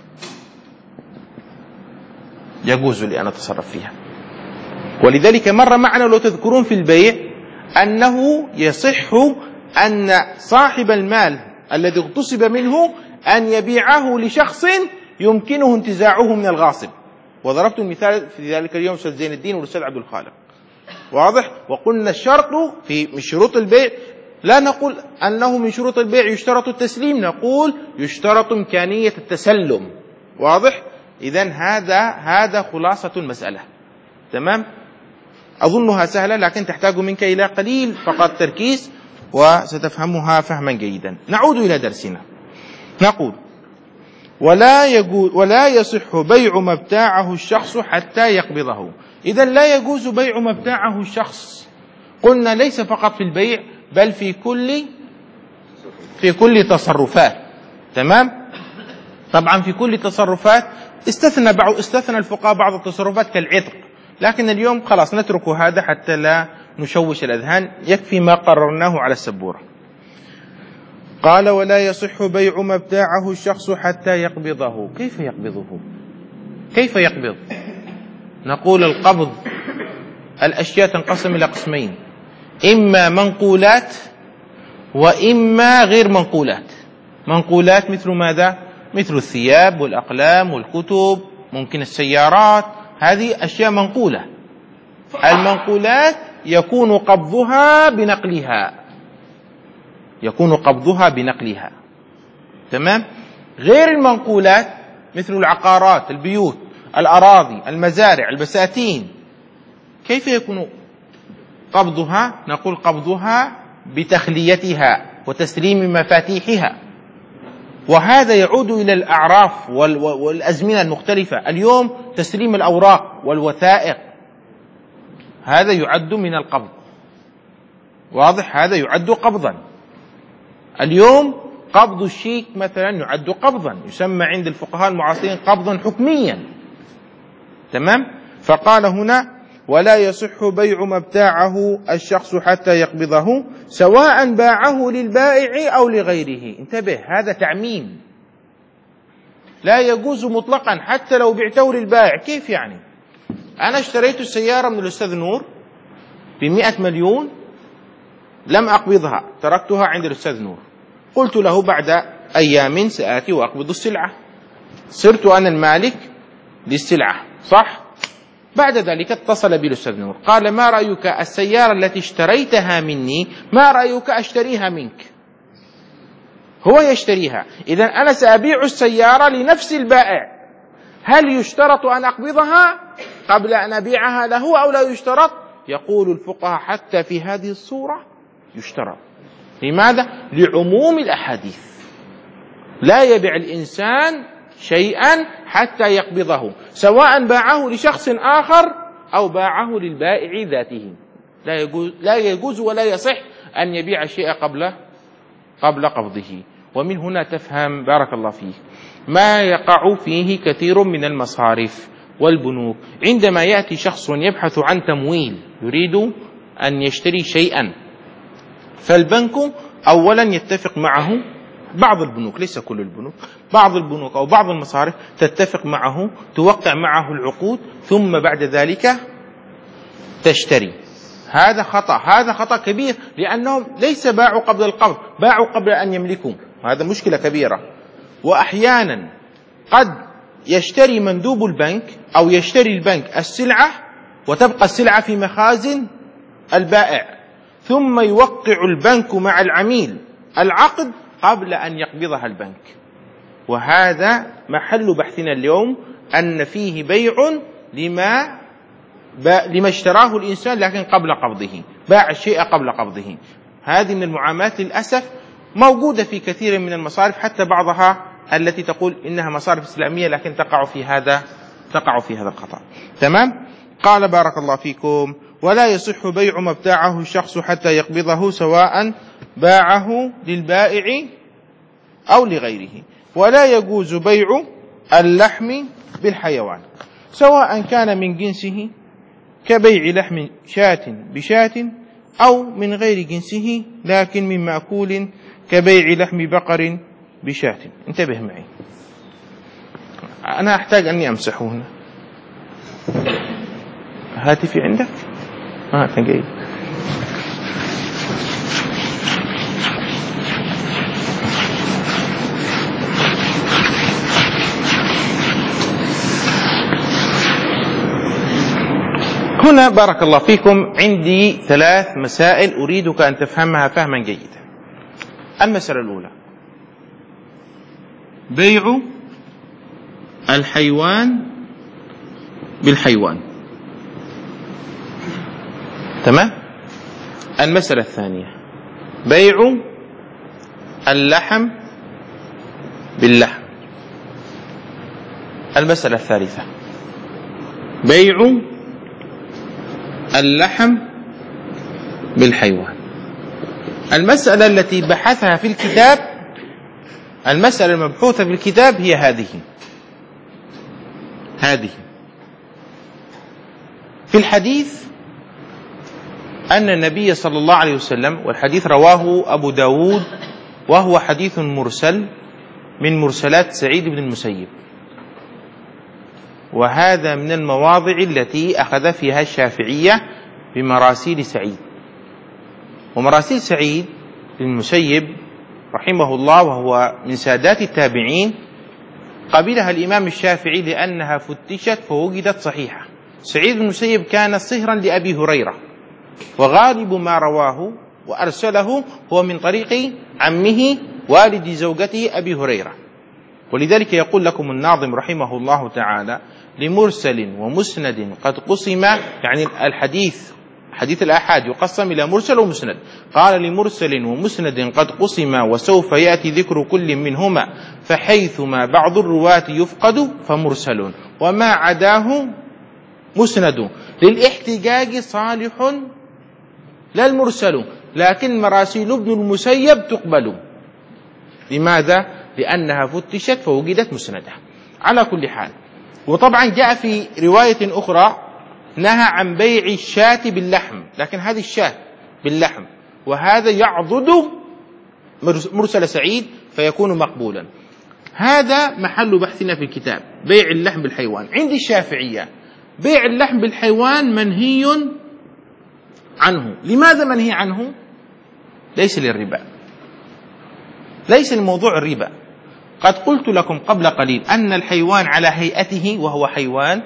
يجوز لي أن أتصرف فيها. ولذلك مر معنا لو تذكرون في البيع أنه يصح أن صاحب المال الذي اغتصب منه أن يبيعه لشخص يمكنه انتزاعه من الغاصب. وضربت المثال في ذلك اليوم أستاذ زين الدين والأستاذ عبد الخالق، واضح؟ وقلنا الشرط في من شروط البيع، لا نقول أنه من شروط البيع يشترط التسليم، نقول يشترط إمكانية التسلم. واضح؟ إذن هذا هذا خلاصة المسألة. تمام؟ أظنها سهلة لكن تحتاج منك إلى قليل فقط تركيز وستفهمها فهما جيدا. نعود إلى درسنا. نقول: ولا يجوز ولا يصح بيع ما ابتاعه الشخص حتى يقبضه. إذن لا يجوز بيع ما ابتاعه الشخص. قلنا ليس فقط في البيع بل في كل في كل تصرفات. تمام؟ طبعا في كل تصرفات استثنى بعض استثنى الفقهاء بعض التصرفات كالعتق، لكن اليوم خلاص نترك هذا حتى لا نشوش الأذهان، يكفي ما قررناه على السبورة. قال: ولا يصح بيع ما ابتاعه الشخص حتى يقبضه. كيف يقبضه؟ كيف يقبض؟ نقول القبض الأشياء تنقسم إلى قسمين: إما منقولات وإما غير منقولات. منقولات مثل ماذا؟ مثل الثياب والأقلام والكتب، ممكن السيارات، هذه أشياء منقولة. المنقولات يكون قبضها بنقلها يكون قبضها بنقلها تمام؟ غير المنقولات مثل العقارات، البيوت، الأراضي، المزارع، البساتين، كيف يكون قبضها؟ نقول قبضها بتخليتها وتسليم مفاتيحها. وهذا يعود إلى الأعراف والأزمنة المختلفة. اليوم تسليم الأوراق والوثائق هذا يعد من القبض. واضح؟ هذا يعد قبضا. اليوم قبض الشيك مثلا يعد قبضا، يسمى عند الفقهاء المعاصرين قبضا حكميا. تمام؟ فقال هنا: ولا يصح بيع ما ابتاعه الشخص حتى يقبضه سواء باعه للبائع أو لغيره. انتبه، هذا تعميم، لا يجوز مطلقا حتى لو بعته للبائع. كيف يعني؟ أنا اشتريت السيارة من الأستاذ نور بمئة مليون، لم أقبضها، تركتها عند الأستاذ نور، قلت له بعد أيام سآتي وأقبض السلعة، صرت أنا المالك للسلعة، صح؟ بعد ذلك اتصل بي الأستاذ نور قال: ما رأيك السيارة التي اشتريتها مني، ما رأيك أشتريها منك؟ هو يشتريها، إذن أنا سأبيع السيارة لنفس البائع، هل يشترط أن أقبضها قبل أن أبيعها له أو لا يشترط؟ يقول الفقهاء حتى في هذه الصورة يشترط. لماذا؟ لعموم الأحاديث: لا يبيع الإنسان شيئا حتى يقبضه، سواء باعه لشخص آخر أو باعه للبائع ذاته. لا يجوز, لا يجوز ولا يصح أن يبيع الشيء قبل قبل قبضه. ومن هنا تفهم بارك الله فيك ما يقع فيه كثير من المصارف والبنوك. عندما يأتي شخص يبحث عن تمويل يريد أن يشتري شيئا، فالبنك أولا يتفق معه، بعض البنوك ليس كل البنوك، بعض البنوك أو بعض المصارف تتفق معه، توقع معه العقود، ثم بعد ذلك تشتري. هذا خطأ، هذا خطأ كبير، لأنهم ليس باعوا قبل القبض، باعوا قبل أن يملكوا. هذا مشكلة كبيرة. وأحيانا قد يشتري مندوب البنك أو يشتري البنك السلعة وتبقى السلعة في مخازن البائع، ثم يوقع البنك مع العميل العقد قبل أن يقبضها البنك. وهذا محل بحثنا اليوم، أن فيه بيع لما لما اشتراه الإنسان لكن قبل قبضه، باع الشيء قبل قبضه. هذه من المعاملات للأسف موجودة في كثير من المصارف، حتى بعضها التي تقول إنها مصارف إسلامية لكن تقع في هذا تقع في هذا الخطأ. تمام؟ قال بارك الله فيكم: ولا يصح بيع ما ابتاعه الشخص حتى يقبضه، سواء باعه للبائع أو لغيره. ولا يجوز بيع اللحم بالحيوان، سواء كان من جنسه كبيع لحم شاة بشاة، أو من غير جنسه لكن من مأكول كبيع لحم بقر بشاة. انتبه معي، أنا أحتاج أني أمسحه هنا. هاتفي عندك؟ آه تنقيد. هنا بارك الله فيكم عندي ثلاث مسائل أريدك أن تفهمها فهما جيدا. المسألة الأولى: بيع الحيوان بالحيوان. تمام؟ المسألة الثانية: بيع اللحم باللحم. المسألة الثالثة: بيع اللحم بالحيوان. المسألة التي بحثها في الكتاب، المسألة المبحوثة في الكتاب هي هذه هذه في الحديث أن النبي صلى الله عليه وسلم، والحديث رواه أبو داود وهو حديث مرسل من مرسلات سعيد بن المسيب، وهذا من المواضع التي أخذ فيها الشافعية بمراسيل سعيد. ومراسيل سعيد بن المسيب رحمه الله وهو من سادات التابعين قبلها الإمام الشافعي لأنها فتشت فوجدت صحيحة. سعيد بن المسيب كان صهرا لأبي هريرة، وغالب ما رواه وأرسله هو من طريق عمه والد زوجته أبي هريرة. ولذلك يقول لكم الناظم رحمه الله تعالى: لمرسل ومسند قد قسم، يعني الحديث حديث الآحاد يقسم إلى مرسل ومسند. قال: لمرسل ومسند قد قسم، وسوف يأتي ذكر كل منهما، فحيثما بعض الرواة يفقد فمرسل، وما عداه مسند، للاحتجاج صالح لا المرسل، لكن مراسيل ابن المسيب تقبل. لماذا؟ لأنها فتشت فوجدت مسندة. على كل حال، وطبعا جاء في رواية أخرى نهى عن بيع الشاة باللحم، لكن هذه الشاة باللحم، وهذا يعضد مرسل سعيد فيكون مقبولا. هذا محل بحثنا في الكتاب، بيع اللحم بالحيوان. عند الشافعية بيع اللحم بالحيوان منهي عنه. لماذا منهي عنه؟ ليس للربا، ليس الموضوع الربا. قد قلت لكم قبل قليل أن الحيوان على هيئته وهو حيوان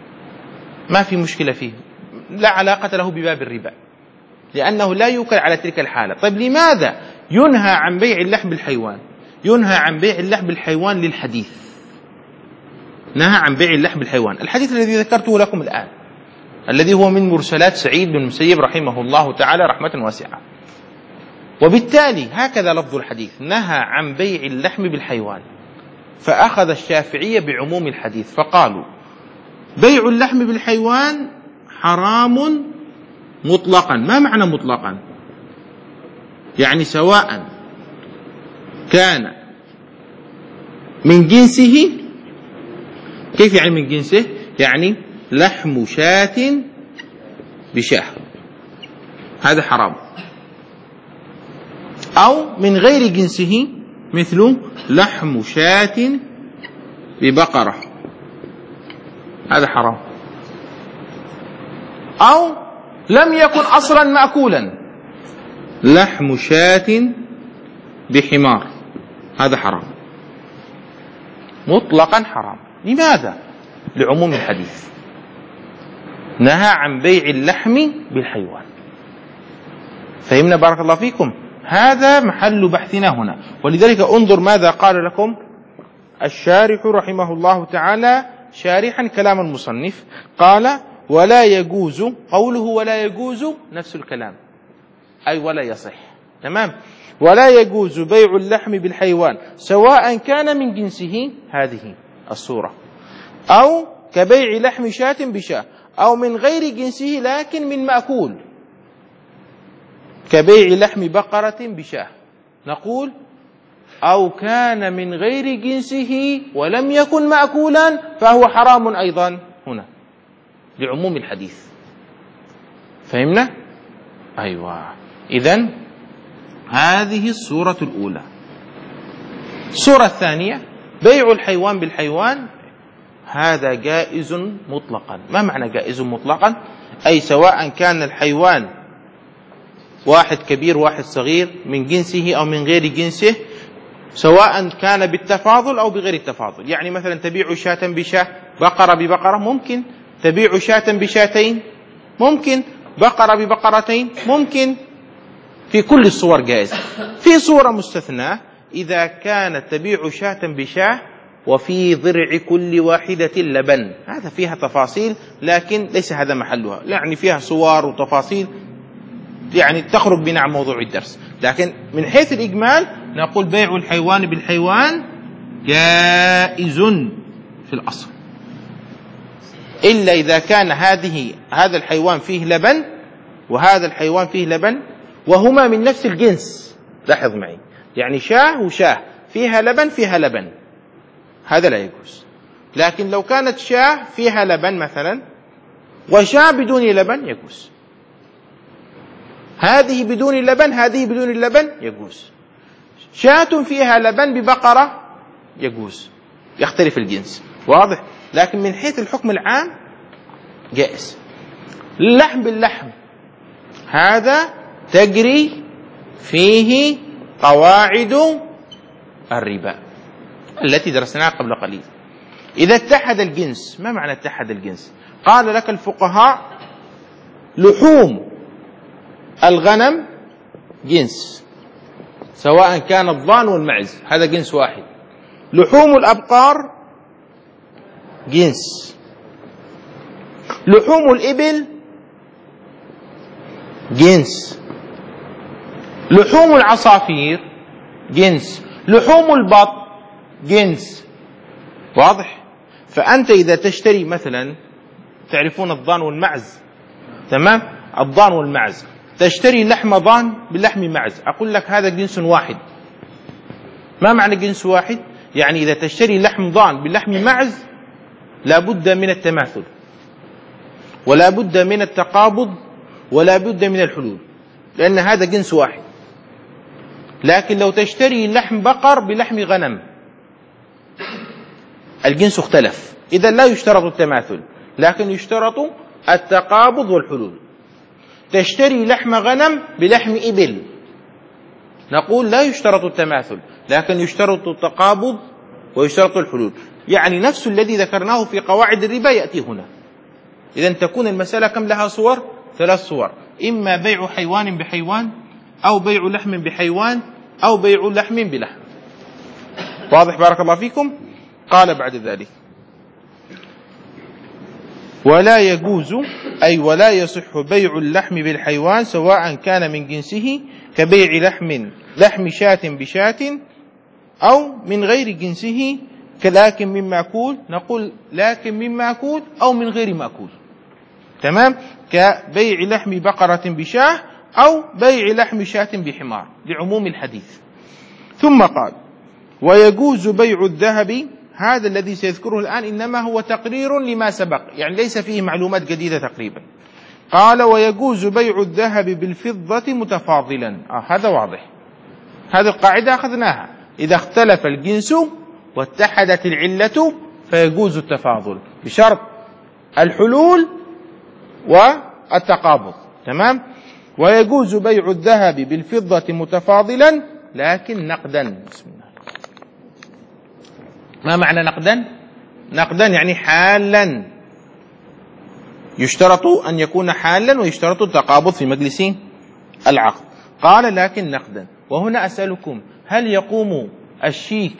ما في مشكلة فيه، لا علاقة له بباب الربا، لأنه لا يوكل على تلك الحالة. طيب لماذا ينهى عن بيع اللحم بالحيوان؟ ينهى عن بيع اللحم بالحيوان للحديث، نهى عن بيع اللحم بالحيوان. الحديث الذي ذكرته لكم الآن الذي هو من مرسلات سعيد بن المسيب رحمه الله تعالى رحمة واسعة. وبالتالي هكذا لفظ الحديث: نهى عن بيع اللحم بالحيوان. فأخذ الشافعية بعموم الحديث فقالوا: بيع اللحم بالحيوان حرام مطلقا. ما معنى مطلقا؟ يعني سواء كان من جنسه. كيف يعني من جنسه؟ يعني لحم شاة بشاه، هذا حرام. أو من غير جنسه، مثل لحم شاة ببقرة، هذا حرام. أو لم يكن أصلا مأكولا، لحم شاة بحمار، هذا حرام. مطلقا حرام. لماذا؟ لعموم الحديث، نهى عن بيع اللحم بالحيوان. فهمنا بارك الله فيكم؟ هذا محل بحثنا هنا. ولذلك انظر ماذا قال لكم الشارح رحمه الله تعالى شارحا كلام المصنف. قال: ولا يجوز، قوله ولا يجوز نفس الكلام، أي ولا يصح. تمام. ولا يجوز بيع اللحم بالحيوان سواء كان من جنسه، هذه الصورة، أو كبيع لحم شاة بشاة، أو من غير جنسه لكن من مأكول، كبيع لحم بقرة بشاة. نقول: أو كان من غير جنسه ولم يكن مأكولا فهو حرام أيضا هنا لعموم الحديث. فهمنا؟ أيوة. إذن هذه الصورة الأولى. الصورة الثانية: بيع الحيوان بالحيوان، هذا جائز مطلقا. ما معنى جائز مطلقا؟ أي سواء كان الحيوان واحد كبير واحد صغير، من جنسه أو من غير جنسه، سواء كان بالتفاضل أو بغير التفاضل. يعني مثلا تبيع شاة بشاة، بقرة ببقرة، ممكن. تبيع شاة بشاتين، ممكن. بقرة ببقرتين، ممكن. في كل الصور جائز. في صورة مستثناة: إذا كانت تبيع شاة بشاة وفي ضرع كل واحدة لبن. هذا فيها تفاصيل لكن ليس هذا محلها، يعني فيها صور وتفاصيل يعني تخرج بنا عن موضوع الدرس. لكن من حيث الإجمال نقول بيع الحيوان بالحيوان جائز في الأصل، إلا إذا كان هذه هذا الحيوان فيه لبن وهذا الحيوان فيه لبن وهما من نفس الجنس. لاحظ معي، يعني شاه وشاه فيها لبن فيها لبن، هذا لا يجوز. لكن لو كانت شاه فيها لبن مثلا وشاه بدون لبن يجوز. هذه بدون اللبن هذه بدون اللبن يجوز. شاة فيها لبن ببقرة يجوز، يختلف الجنس. واضح؟ لكن من حيث الحكم العام جائز. اللحم باللحم هذا تجري فيه قواعد الربا التي درسناها قبل قليل. إذا اتحد الجنس، ما معنى اتحد الجنس؟ قال لك الفقهاء: لحوم الغنم جنس، سواء كان الضان والمعز، هذا جنس واحد. لحوم الأبقار جنس. لحوم الإبل جنس. لحوم العصافير جنس. لحوم البط جنس. واضح؟ فأنت إذا تشتري مثلا، تعرفون الضان والمعز، تمام؟ الضان والمعز، تشتري لحم ضان بلحم معز، أقول لك هذا جنس واحد. ما معنى جنس واحد؟ يعني إذا تشتري لحم ضان بلحم معز لا بد من التماثل، ولا بد من التقابض، ولا بد من الحلول، لأن هذا جنس واحد. لكن لو تشتري لحم بقر بلحم غنم الجنس اختلف، إذا لا يشترط التماثل لكن يشترط التقابض والحلول. تشتري لحم غنم بلحم إبل، نقول لا يشترط التماثل لكن يشترط التقابض ويشترط الحلول. يعني نفس الذي ذكرناه في قواعد الربا يأتي هنا. إذن تكون المسألة كم لها صور؟ ثلاث صور: إما بيع حيوان بحيوان، أو بيع لحم بحيوان، أو بيع لحم بلحم. واضح بارك الله فيكم؟ قال بعد ذلك: ولا يجوز، أي ولا يصح بيع اللحم بالحيوان سواء كان من جنسه، كبيع لحم لحم شاة بشاة، أو من غير جنسه، لكن من مأكول. نقول لكن من مأكول أو من غير مأكول. تمام؟ كبيع لحم بقرة بشاة أو بيع لحم شاة بحمار، لعموم الحديث. ثم قال: ويجوز بيع الذهب. هذا الذي سيذكره الآن إنما هو تقرير لما سبق، يعني ليس فيه معلومات جديدة تقريبا. قال: ويجوز بيع الذهب بالفضة متفاضلا. آه هذا واضح، هذه القاعدة أخذناها. إذا اختلف الجنس واتحدت العلة فيجوز التفاضل بشرط الحلول والتقابض. تمام؟ ويجوز بيع الذهب بالفضة متفاضلا لكن نقدا. بسم الله. ما معنى نقدا؟ نقدا يعني حالا، يشترط أن يكون حالا ويشترط التقابض في مجلس العقد. قال لكن نقدا. وهنا أسألكم، هل يقوم الشيك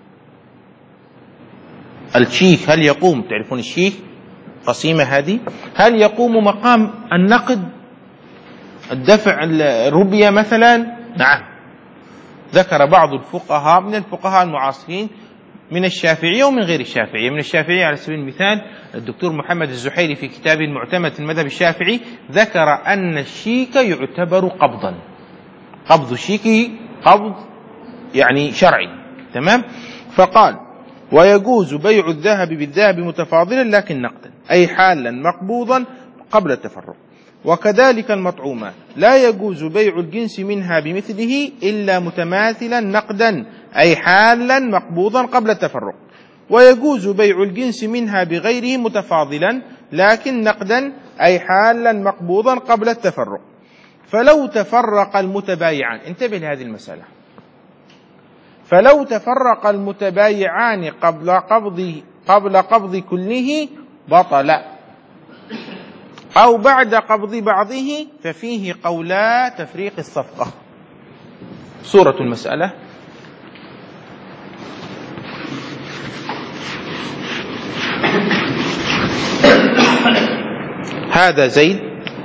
الشيك هل يقوم، تعرفون الشيك قسيمة هذه، هل يقوم مقام النقد الدفع الربية مثلا؟ نعم. ذكر بعض الفقهاء من الفقهاء المعاصرين من الشافعية ومن غير الشافعية. من الشافعية على سبيل المثال الدكتور محمد الزحيري في كتابه المعتمد في المذهب الشافعي ذكر أن الشيك يعتبر قبضا، قبض الشيك قبض يعني شرعي، تمام. فقال ويجوز بيع الذهب بالذهب متفاضلا لكن نقدا، أي حالا مقبوضا قبل التفرق. وكذلك المطعومات لا يجوز بيع الجنس منها بمثله إلا متماثلا نقدا، أي حالا مقبوضا قبل التفرق. ويجوز بيع الجنس منها بغيره متفاضلا لكن نقدا، أي حالا مقبوضا قبل التفرق. فلو تفرق المتبايعان، انتبه لهذه المسألة، فلو تفرق المتبايعان قبل قبض قبل قبض كله بطل، أو بعد قبض بعضه ففيه قولا تفريق الصفقة. صورة المسألة: هذا زيد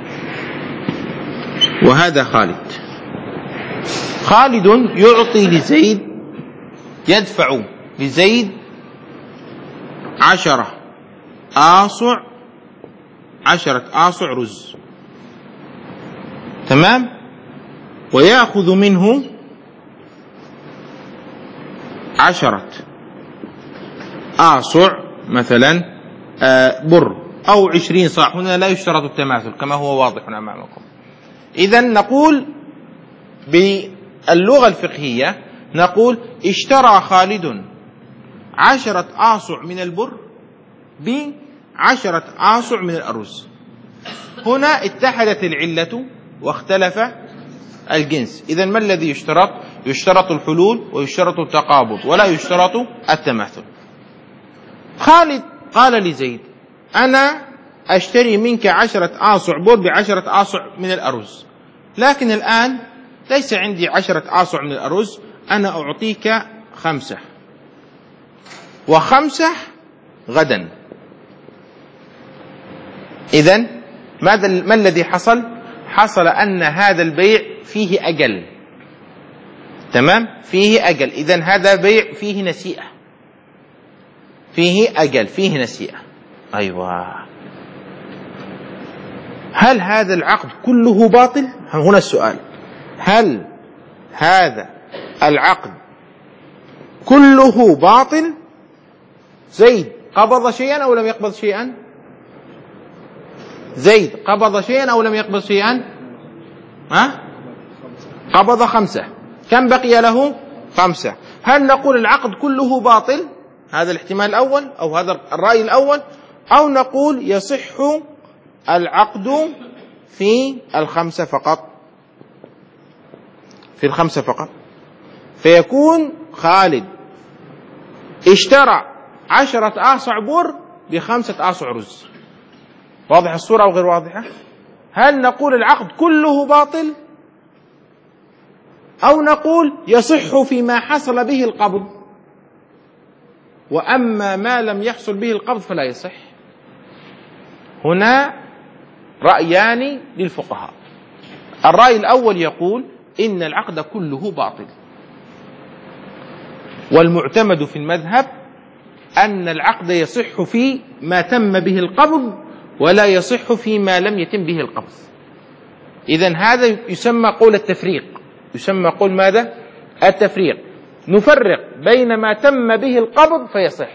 وهذا خالد. خالد يعطي لزيد، يدفع لزيد عشرة آصع عشرة آصع رز، تمام، ويأخذ منه عشرة آصع مثلا بر أو عشرين صاع. هنا لا يشترط التماثل كما هو واضح أمامكم. إذن نقول باللغة الفقهية، نقول اشترى خالد عشرة آصع من البر بعشرة آصع من الأرز. هنا اتحدت العلة واختلف الجنس. إذن ما الذي يشترط؟ يشترط الحلول ويشترط التقابض ولا يشترط التماثل. خالد قال لزيد: أنا أشتري منك عشرة آصع بر بعشرة آصع من الأرز، لكن الآن ليس عندي عشرة آصع من الأرز، أنا أعطيك خمسة وخمسة غدا. إذن ماذا ما الذي حصل؟ حصل أن هذا البيع فيه أجل، تمام، فيه أجل. إذن هذا بيع فيه نسيئة، فيه أجل، فيه نسيئة. أيوة. هل هذا العقد كله باطل؟ هنا السؤال، هل هذا العقد كله باطل؟ زيد قبض شيئا أو لم يقبض شيئا؟ زيد قبض شيئا أو لم يقبض شيئا؟ ها؟ قبض خمسة. كم بقي له؟ خمسة. هل نقول العقد كله باطل؟ هذا الاحتمال الأول أو هذا الرأي الأول، أو نقول يصح العقد في الخمسة فقط، في الخمسة فقط. فيكون خالد اشترى عشرة آصع بر بخمسة آصع رز. واضح الصورة أو غير واضحة؟ هل نقول العقد كله باطل، أو نقول يصح فيما حصل به القبض، وأما ما لم يحصل به القبض فلا يصح؟ هنا رأيان للفقهاء. الرأي الأول يقول إن العقد كله باطل، والمعتمد في المذهب أن العقد يصح في ما تم به القبض ولا يصح فيما لم يتم به القبض. إذن هذا يسمى قول التفريق، يسمى قول ماذا؟ التفريق. نفرق بين ما تم به القبض فيصح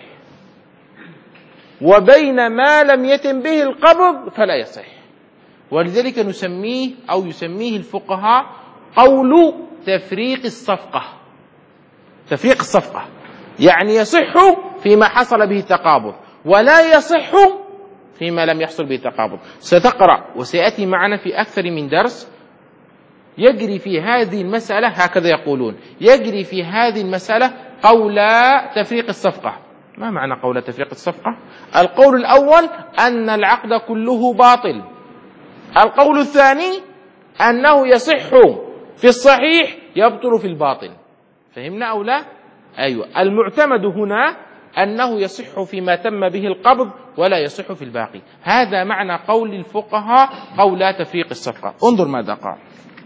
وبين ما لم يتم به القبض فلا يصح. ولذلك نسميه أو يسميه الفقهاء قول تفريق الصفقة. تفريق الصفقة يعني يصح فيما حصل به تقابض ولا يصح فيما لم يحصل به تقابض. ستقرأ وسيأتي معنا في أكثر من درس يجري في هذه المسألة، هكذا يقولون، يجري في هذه المسألة قول تفريق الصفقة، ما معنى قول تفريق الصفقة؟ القول الأول أن العقد كله باطل. القول الثاني أنه يصح في الصحيح يبطل في الباطل. فهمنا أو لا؟ أيوة. المعتمد هنا أنه يصح فيما تم به القبض ولا يصح في الباقي. هذا معنى قول الفقهاء قول تفريق الصفقة. انظر ماذا قال.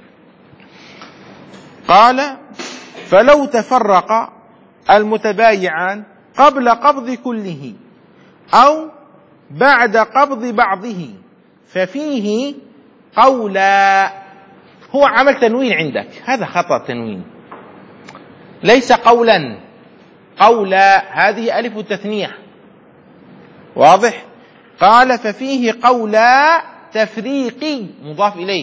قال: فلو تفرق المتبايعان قبل قبض كله أو بعد قبض بعضه ففيه قولا. هو عمل تنوين عندك، هذا خطأ تنوين، ليس قولا، قولا هذه ألف التثنية، واضح؟ قال: ففيه قولا تفريقي مضاف إليه.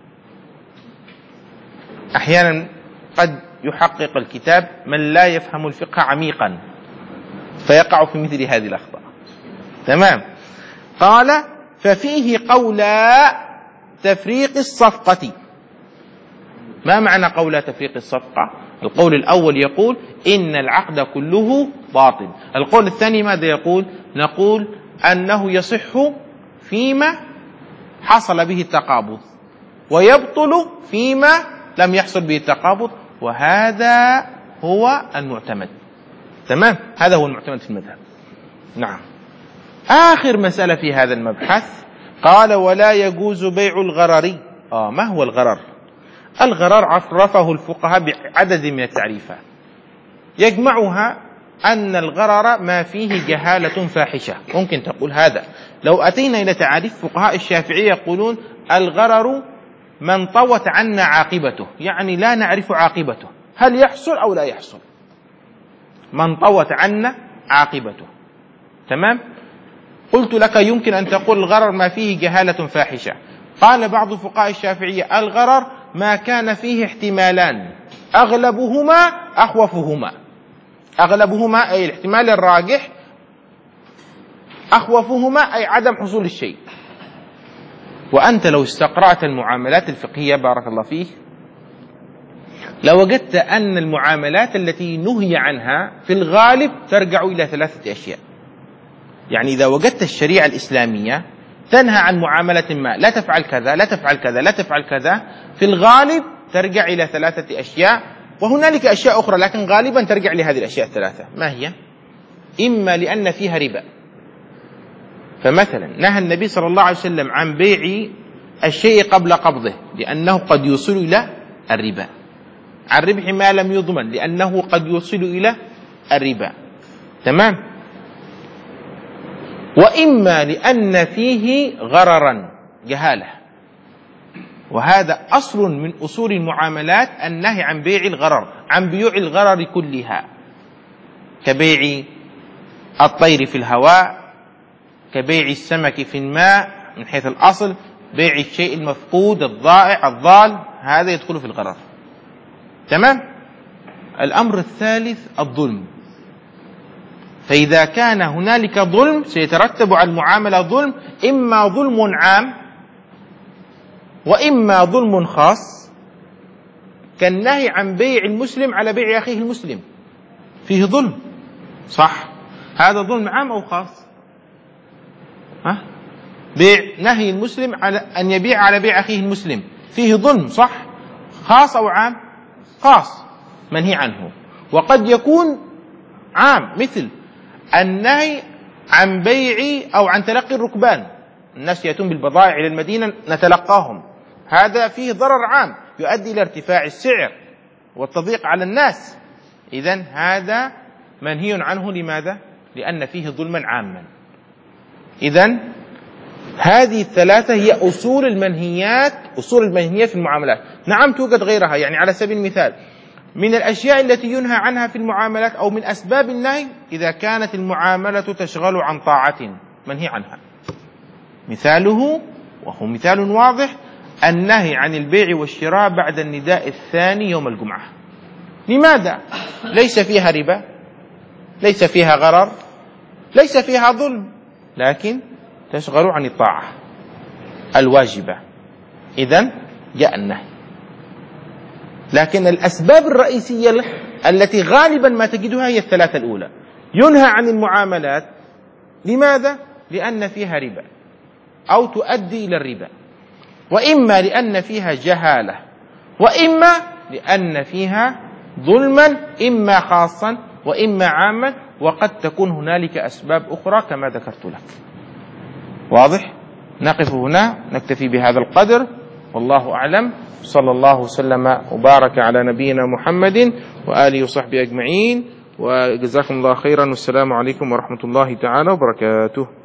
أحيانا قد يحقق الكتاب من لا يفهم الفقه عميقا فيقع في مثل هذه الأخطاء. تمام. قال: ففيه قولا تفريق الصفقة. ما معنى قولا تفريق الصفقة؟ القول الأول يقول إن العقد كله باطل. القول الثاني ماذا يقول؟ نقول أنه يصح فيما حصل به التقابض ويبطل فيما لم يحصل به التقابض، وهذا هو المعتمد. تمام، هذا هو المعتمد في المذهب. نعم. آخر مسألة في هذا المبحث قال: ولا يجوز بيع الغرر. آه ما هو الغرر؟ الغرر عرفه الفقهاء بعدد من التعريفات، يجمعها أن الغرر ما فيه جهالة فاحشة. ممكن تقول هذا. لو أتينا إلى تعريف فقهاء الشافعية يقولون الغرر من طوت عنا عاقبته، يعني لا نعرف عاقبته، هل يحصل أو لا يحصل، من طوت عنا عاقبته. تمام. قلت لك يمكن أن تقول الغرر ما فيه جهالة فاحشة. قال بعض فقهاء الشافعية الغرر ما كان فيه احتمالان أغلبهما أخوفهما. أغلبهما أي الاحتمال الراجح، أخوفهما أي عدم حصول الشيء. وأنت لو استقرأت المعاملات الفقهية بارك الله فيه لوجدت أن المعاملات التي نهي عنها في الغالب ترجع إلى ثلاثة أشياء. يعني إذا وجدت الشريعة الإسلامية تنهى عن معاملة ما، لا تفعل كذا لا تفعل كذا لا تفعل كذا، في الغالب ترجع إلى ثلاثة أشياء، وهنالك أشياء أخرى لكن غالبا ترجع لهذه الأشياء الثلاثة. ما هي؟ إما لأن فيها ربا، فمثلا نهى النبي صلى الله عليه وسلم عن بيع الشيء قبل قبضه لأنه قد يوصل إلى الربا، عن ربح ما لم يضمن لأنه قد يوصل إلى الربا. تمام. وإما لأن فيه غررا جهالة، وهذا أصل من أصول المعاملات النهي عن بيع الغرر، عن بيوع الغرر كلها، كبيع الطير في الهواء، كبيع السمك في الماء من حيث الأصل، بيع الشيء المفقود الضائع الضال، هذا يدخل في الغرر. تمام. الأمر الثالث الظلم، فإذا كان هنالك ظلم سيترتب على المعاملة ظلم، إما ظلم عام وإما ظلم خاص، كالنهي عن بيع المسلم على بيع أخيه المسلم، فيه ظلم صح، هذا ظلم عام أو خاص؟ ها؟ بيع نهي المسلم على أن يبيع على بيع أخيه المسلم فيه ظلم صح، خاص أو عام؟ خاص منهي عنه. وقد يكون عام مثل النهي عن بيع أو عن تلقي الركبان، الناس يأتون بالبضائع إلى المدينة نتلقاهم، هذا فيه ضرر عام يؤدي إلى ارتفاع السعر والتضييق على الناس، إذن هذا منهي عنه. لماذا؟ لأن فيه ظلما عاما. إذن هذه الثلاثة هي أصول المنهيات، أصول المنهيات في المعاملات. نعم توجد غيرها، يعني على سبيل المثال من الأشياء التي ينهى عنها في المعاملات أو من أسباب النهي إذا كانت المعاملة تشغل عن طاعة منهي عنها. مثاله وهو مثال واضح النهي عن البيع والشراء بعد النداء الثاني يوم الجمعة. لماذا؟ ليس فيها ربا، ليس فيها غرر، ليس فيها ظلم، لكن تشغل عن الطاعة الواجبة، إذن جاء النهي. لكن الأسباب الرئيسية التي غالبا ما تجدها هي الثلاثة الأولى، ينهى عن المعاملات. لماذا؟ لأن فيها ربا أو تؤدي إلى الربا، وإما لأن فيها جهالة، وإما لأن فيها ظلما، إما خاصا وإما عاما، وقد تكون هنالك أسباب أخرى كما ذكرت لك. واضح؟ نقف هنا، نكتفي بهذا القدر، والله أعلم. صلى الله وسلم وبارك على نبينا محمد وآله وصحبه أجمعين، وجزاكم الله خيرا، والسلام عليكم ورحمة الله تعالى وبركاته.